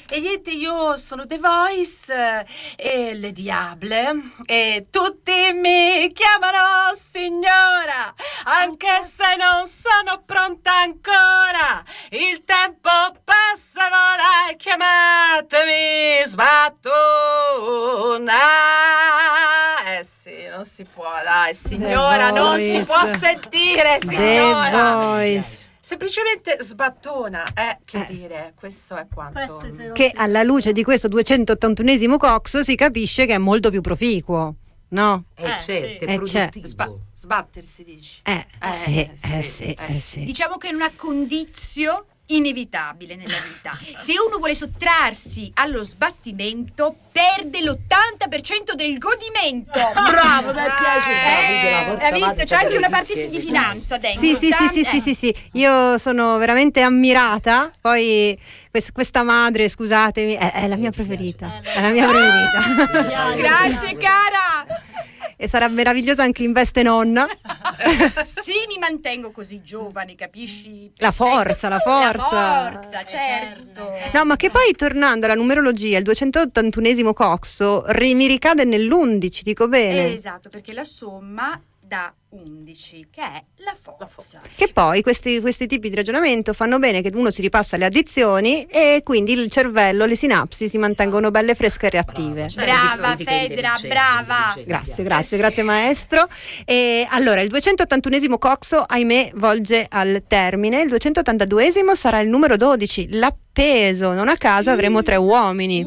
e niente, io sono The Voice eh, e le Diable e tutti mi chiamano signora, anche se non sono pronta ancora. Il tempo passa, vola, chiamatemi sbattona. Eh sì, non si può, dai, signora, non si può sentire, signora. The Voice. Semplicemente sbattona, eh, che dire, questo è quanto. Che alla luce di questo duecentottantunesimo Cox si capisce che è molto più proficuo, no? Eh, certo, sì. è Eh, c'è. Sba- sbattersi, dici. Eh, Eh, sì, eh, eh, sì, sì, eh, eh, sì. Diciamo che è una condizio inevitabile nella vita. Se uno vuole sottrarsi allo sbattimento, perde l'ottanta per cento del godimento. Bravo, mi piace. Eh, hai visto? C'è anche una parte di finanza dentro. Sì, sì, sì, sì, sì, sì, sì, io sono veramente ammirata. Poi quest- questa madre, scusatemi, è, è la mia preferita. È la mia preferita. Grazie, cara. E sarà meravigliosa anche in veste nonna. Sì, mi mantengo così giovane, capisci? La forza, la forza. La forza, certo. No, ma che poi tornando alla numerologia, il duecentottantunesimo Coxo ri- mi ricade nell'undici, dico bene. Esatto, perché la somma dà undici, che è la forza. Che poi questi, questi tipi di ragionamento fanno bene che uno si ripassa le addizioni e quindi il cervello, le sinapsi si mantengono belle fresche e reattive. Brava Fedra, brava. Grazie, grazie, grazie maestro. E allora il duecentottantunesimo Coxo, ahimè, volge al termine. Il duecentottantaduesimo sarà il numero dodici, l'appeso. Non a caso avremo tre uomini.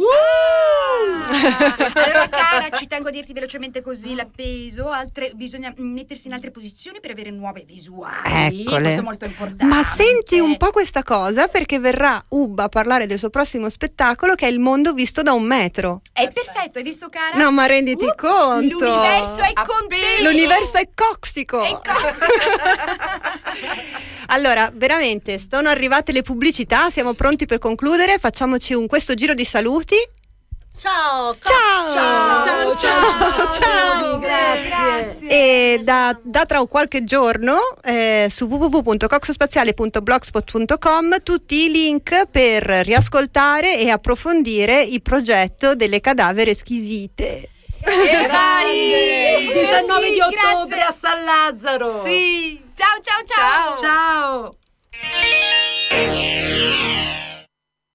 Allora cara, ci tengo a dirti velocemente così l'appeso, altre, bisogna mettersi in altre posizioni per avere nuove visuali. Eccole. Questo è molto importante. Ma senti un po' questa cosa, perché verrà Ubba a parlare del suo prossimo spettacolo che è Il mondo visto da un metro. È perfetto, hai visto cara? No, ma renditi Uh, conto. L'universo è con te. L'universo è coxico. È coxico. Allora, veramente, sono arrivate le pubblicità, siamo pronti per concludere, facciamoci un questo giro di saluti. Ciao, ciao, ciao, ciao, ciao, grazie. E da, da tra qualche giorno eh, su w w w punto coxospaziale punto blogspot punto com tutti i link per riascoltare e approfondire il progetto delle cadavere squisite. E vai! Il diciannove Sì, di ottobre grazie. a San Lazzaro. Sì. Ciao ciao ciao.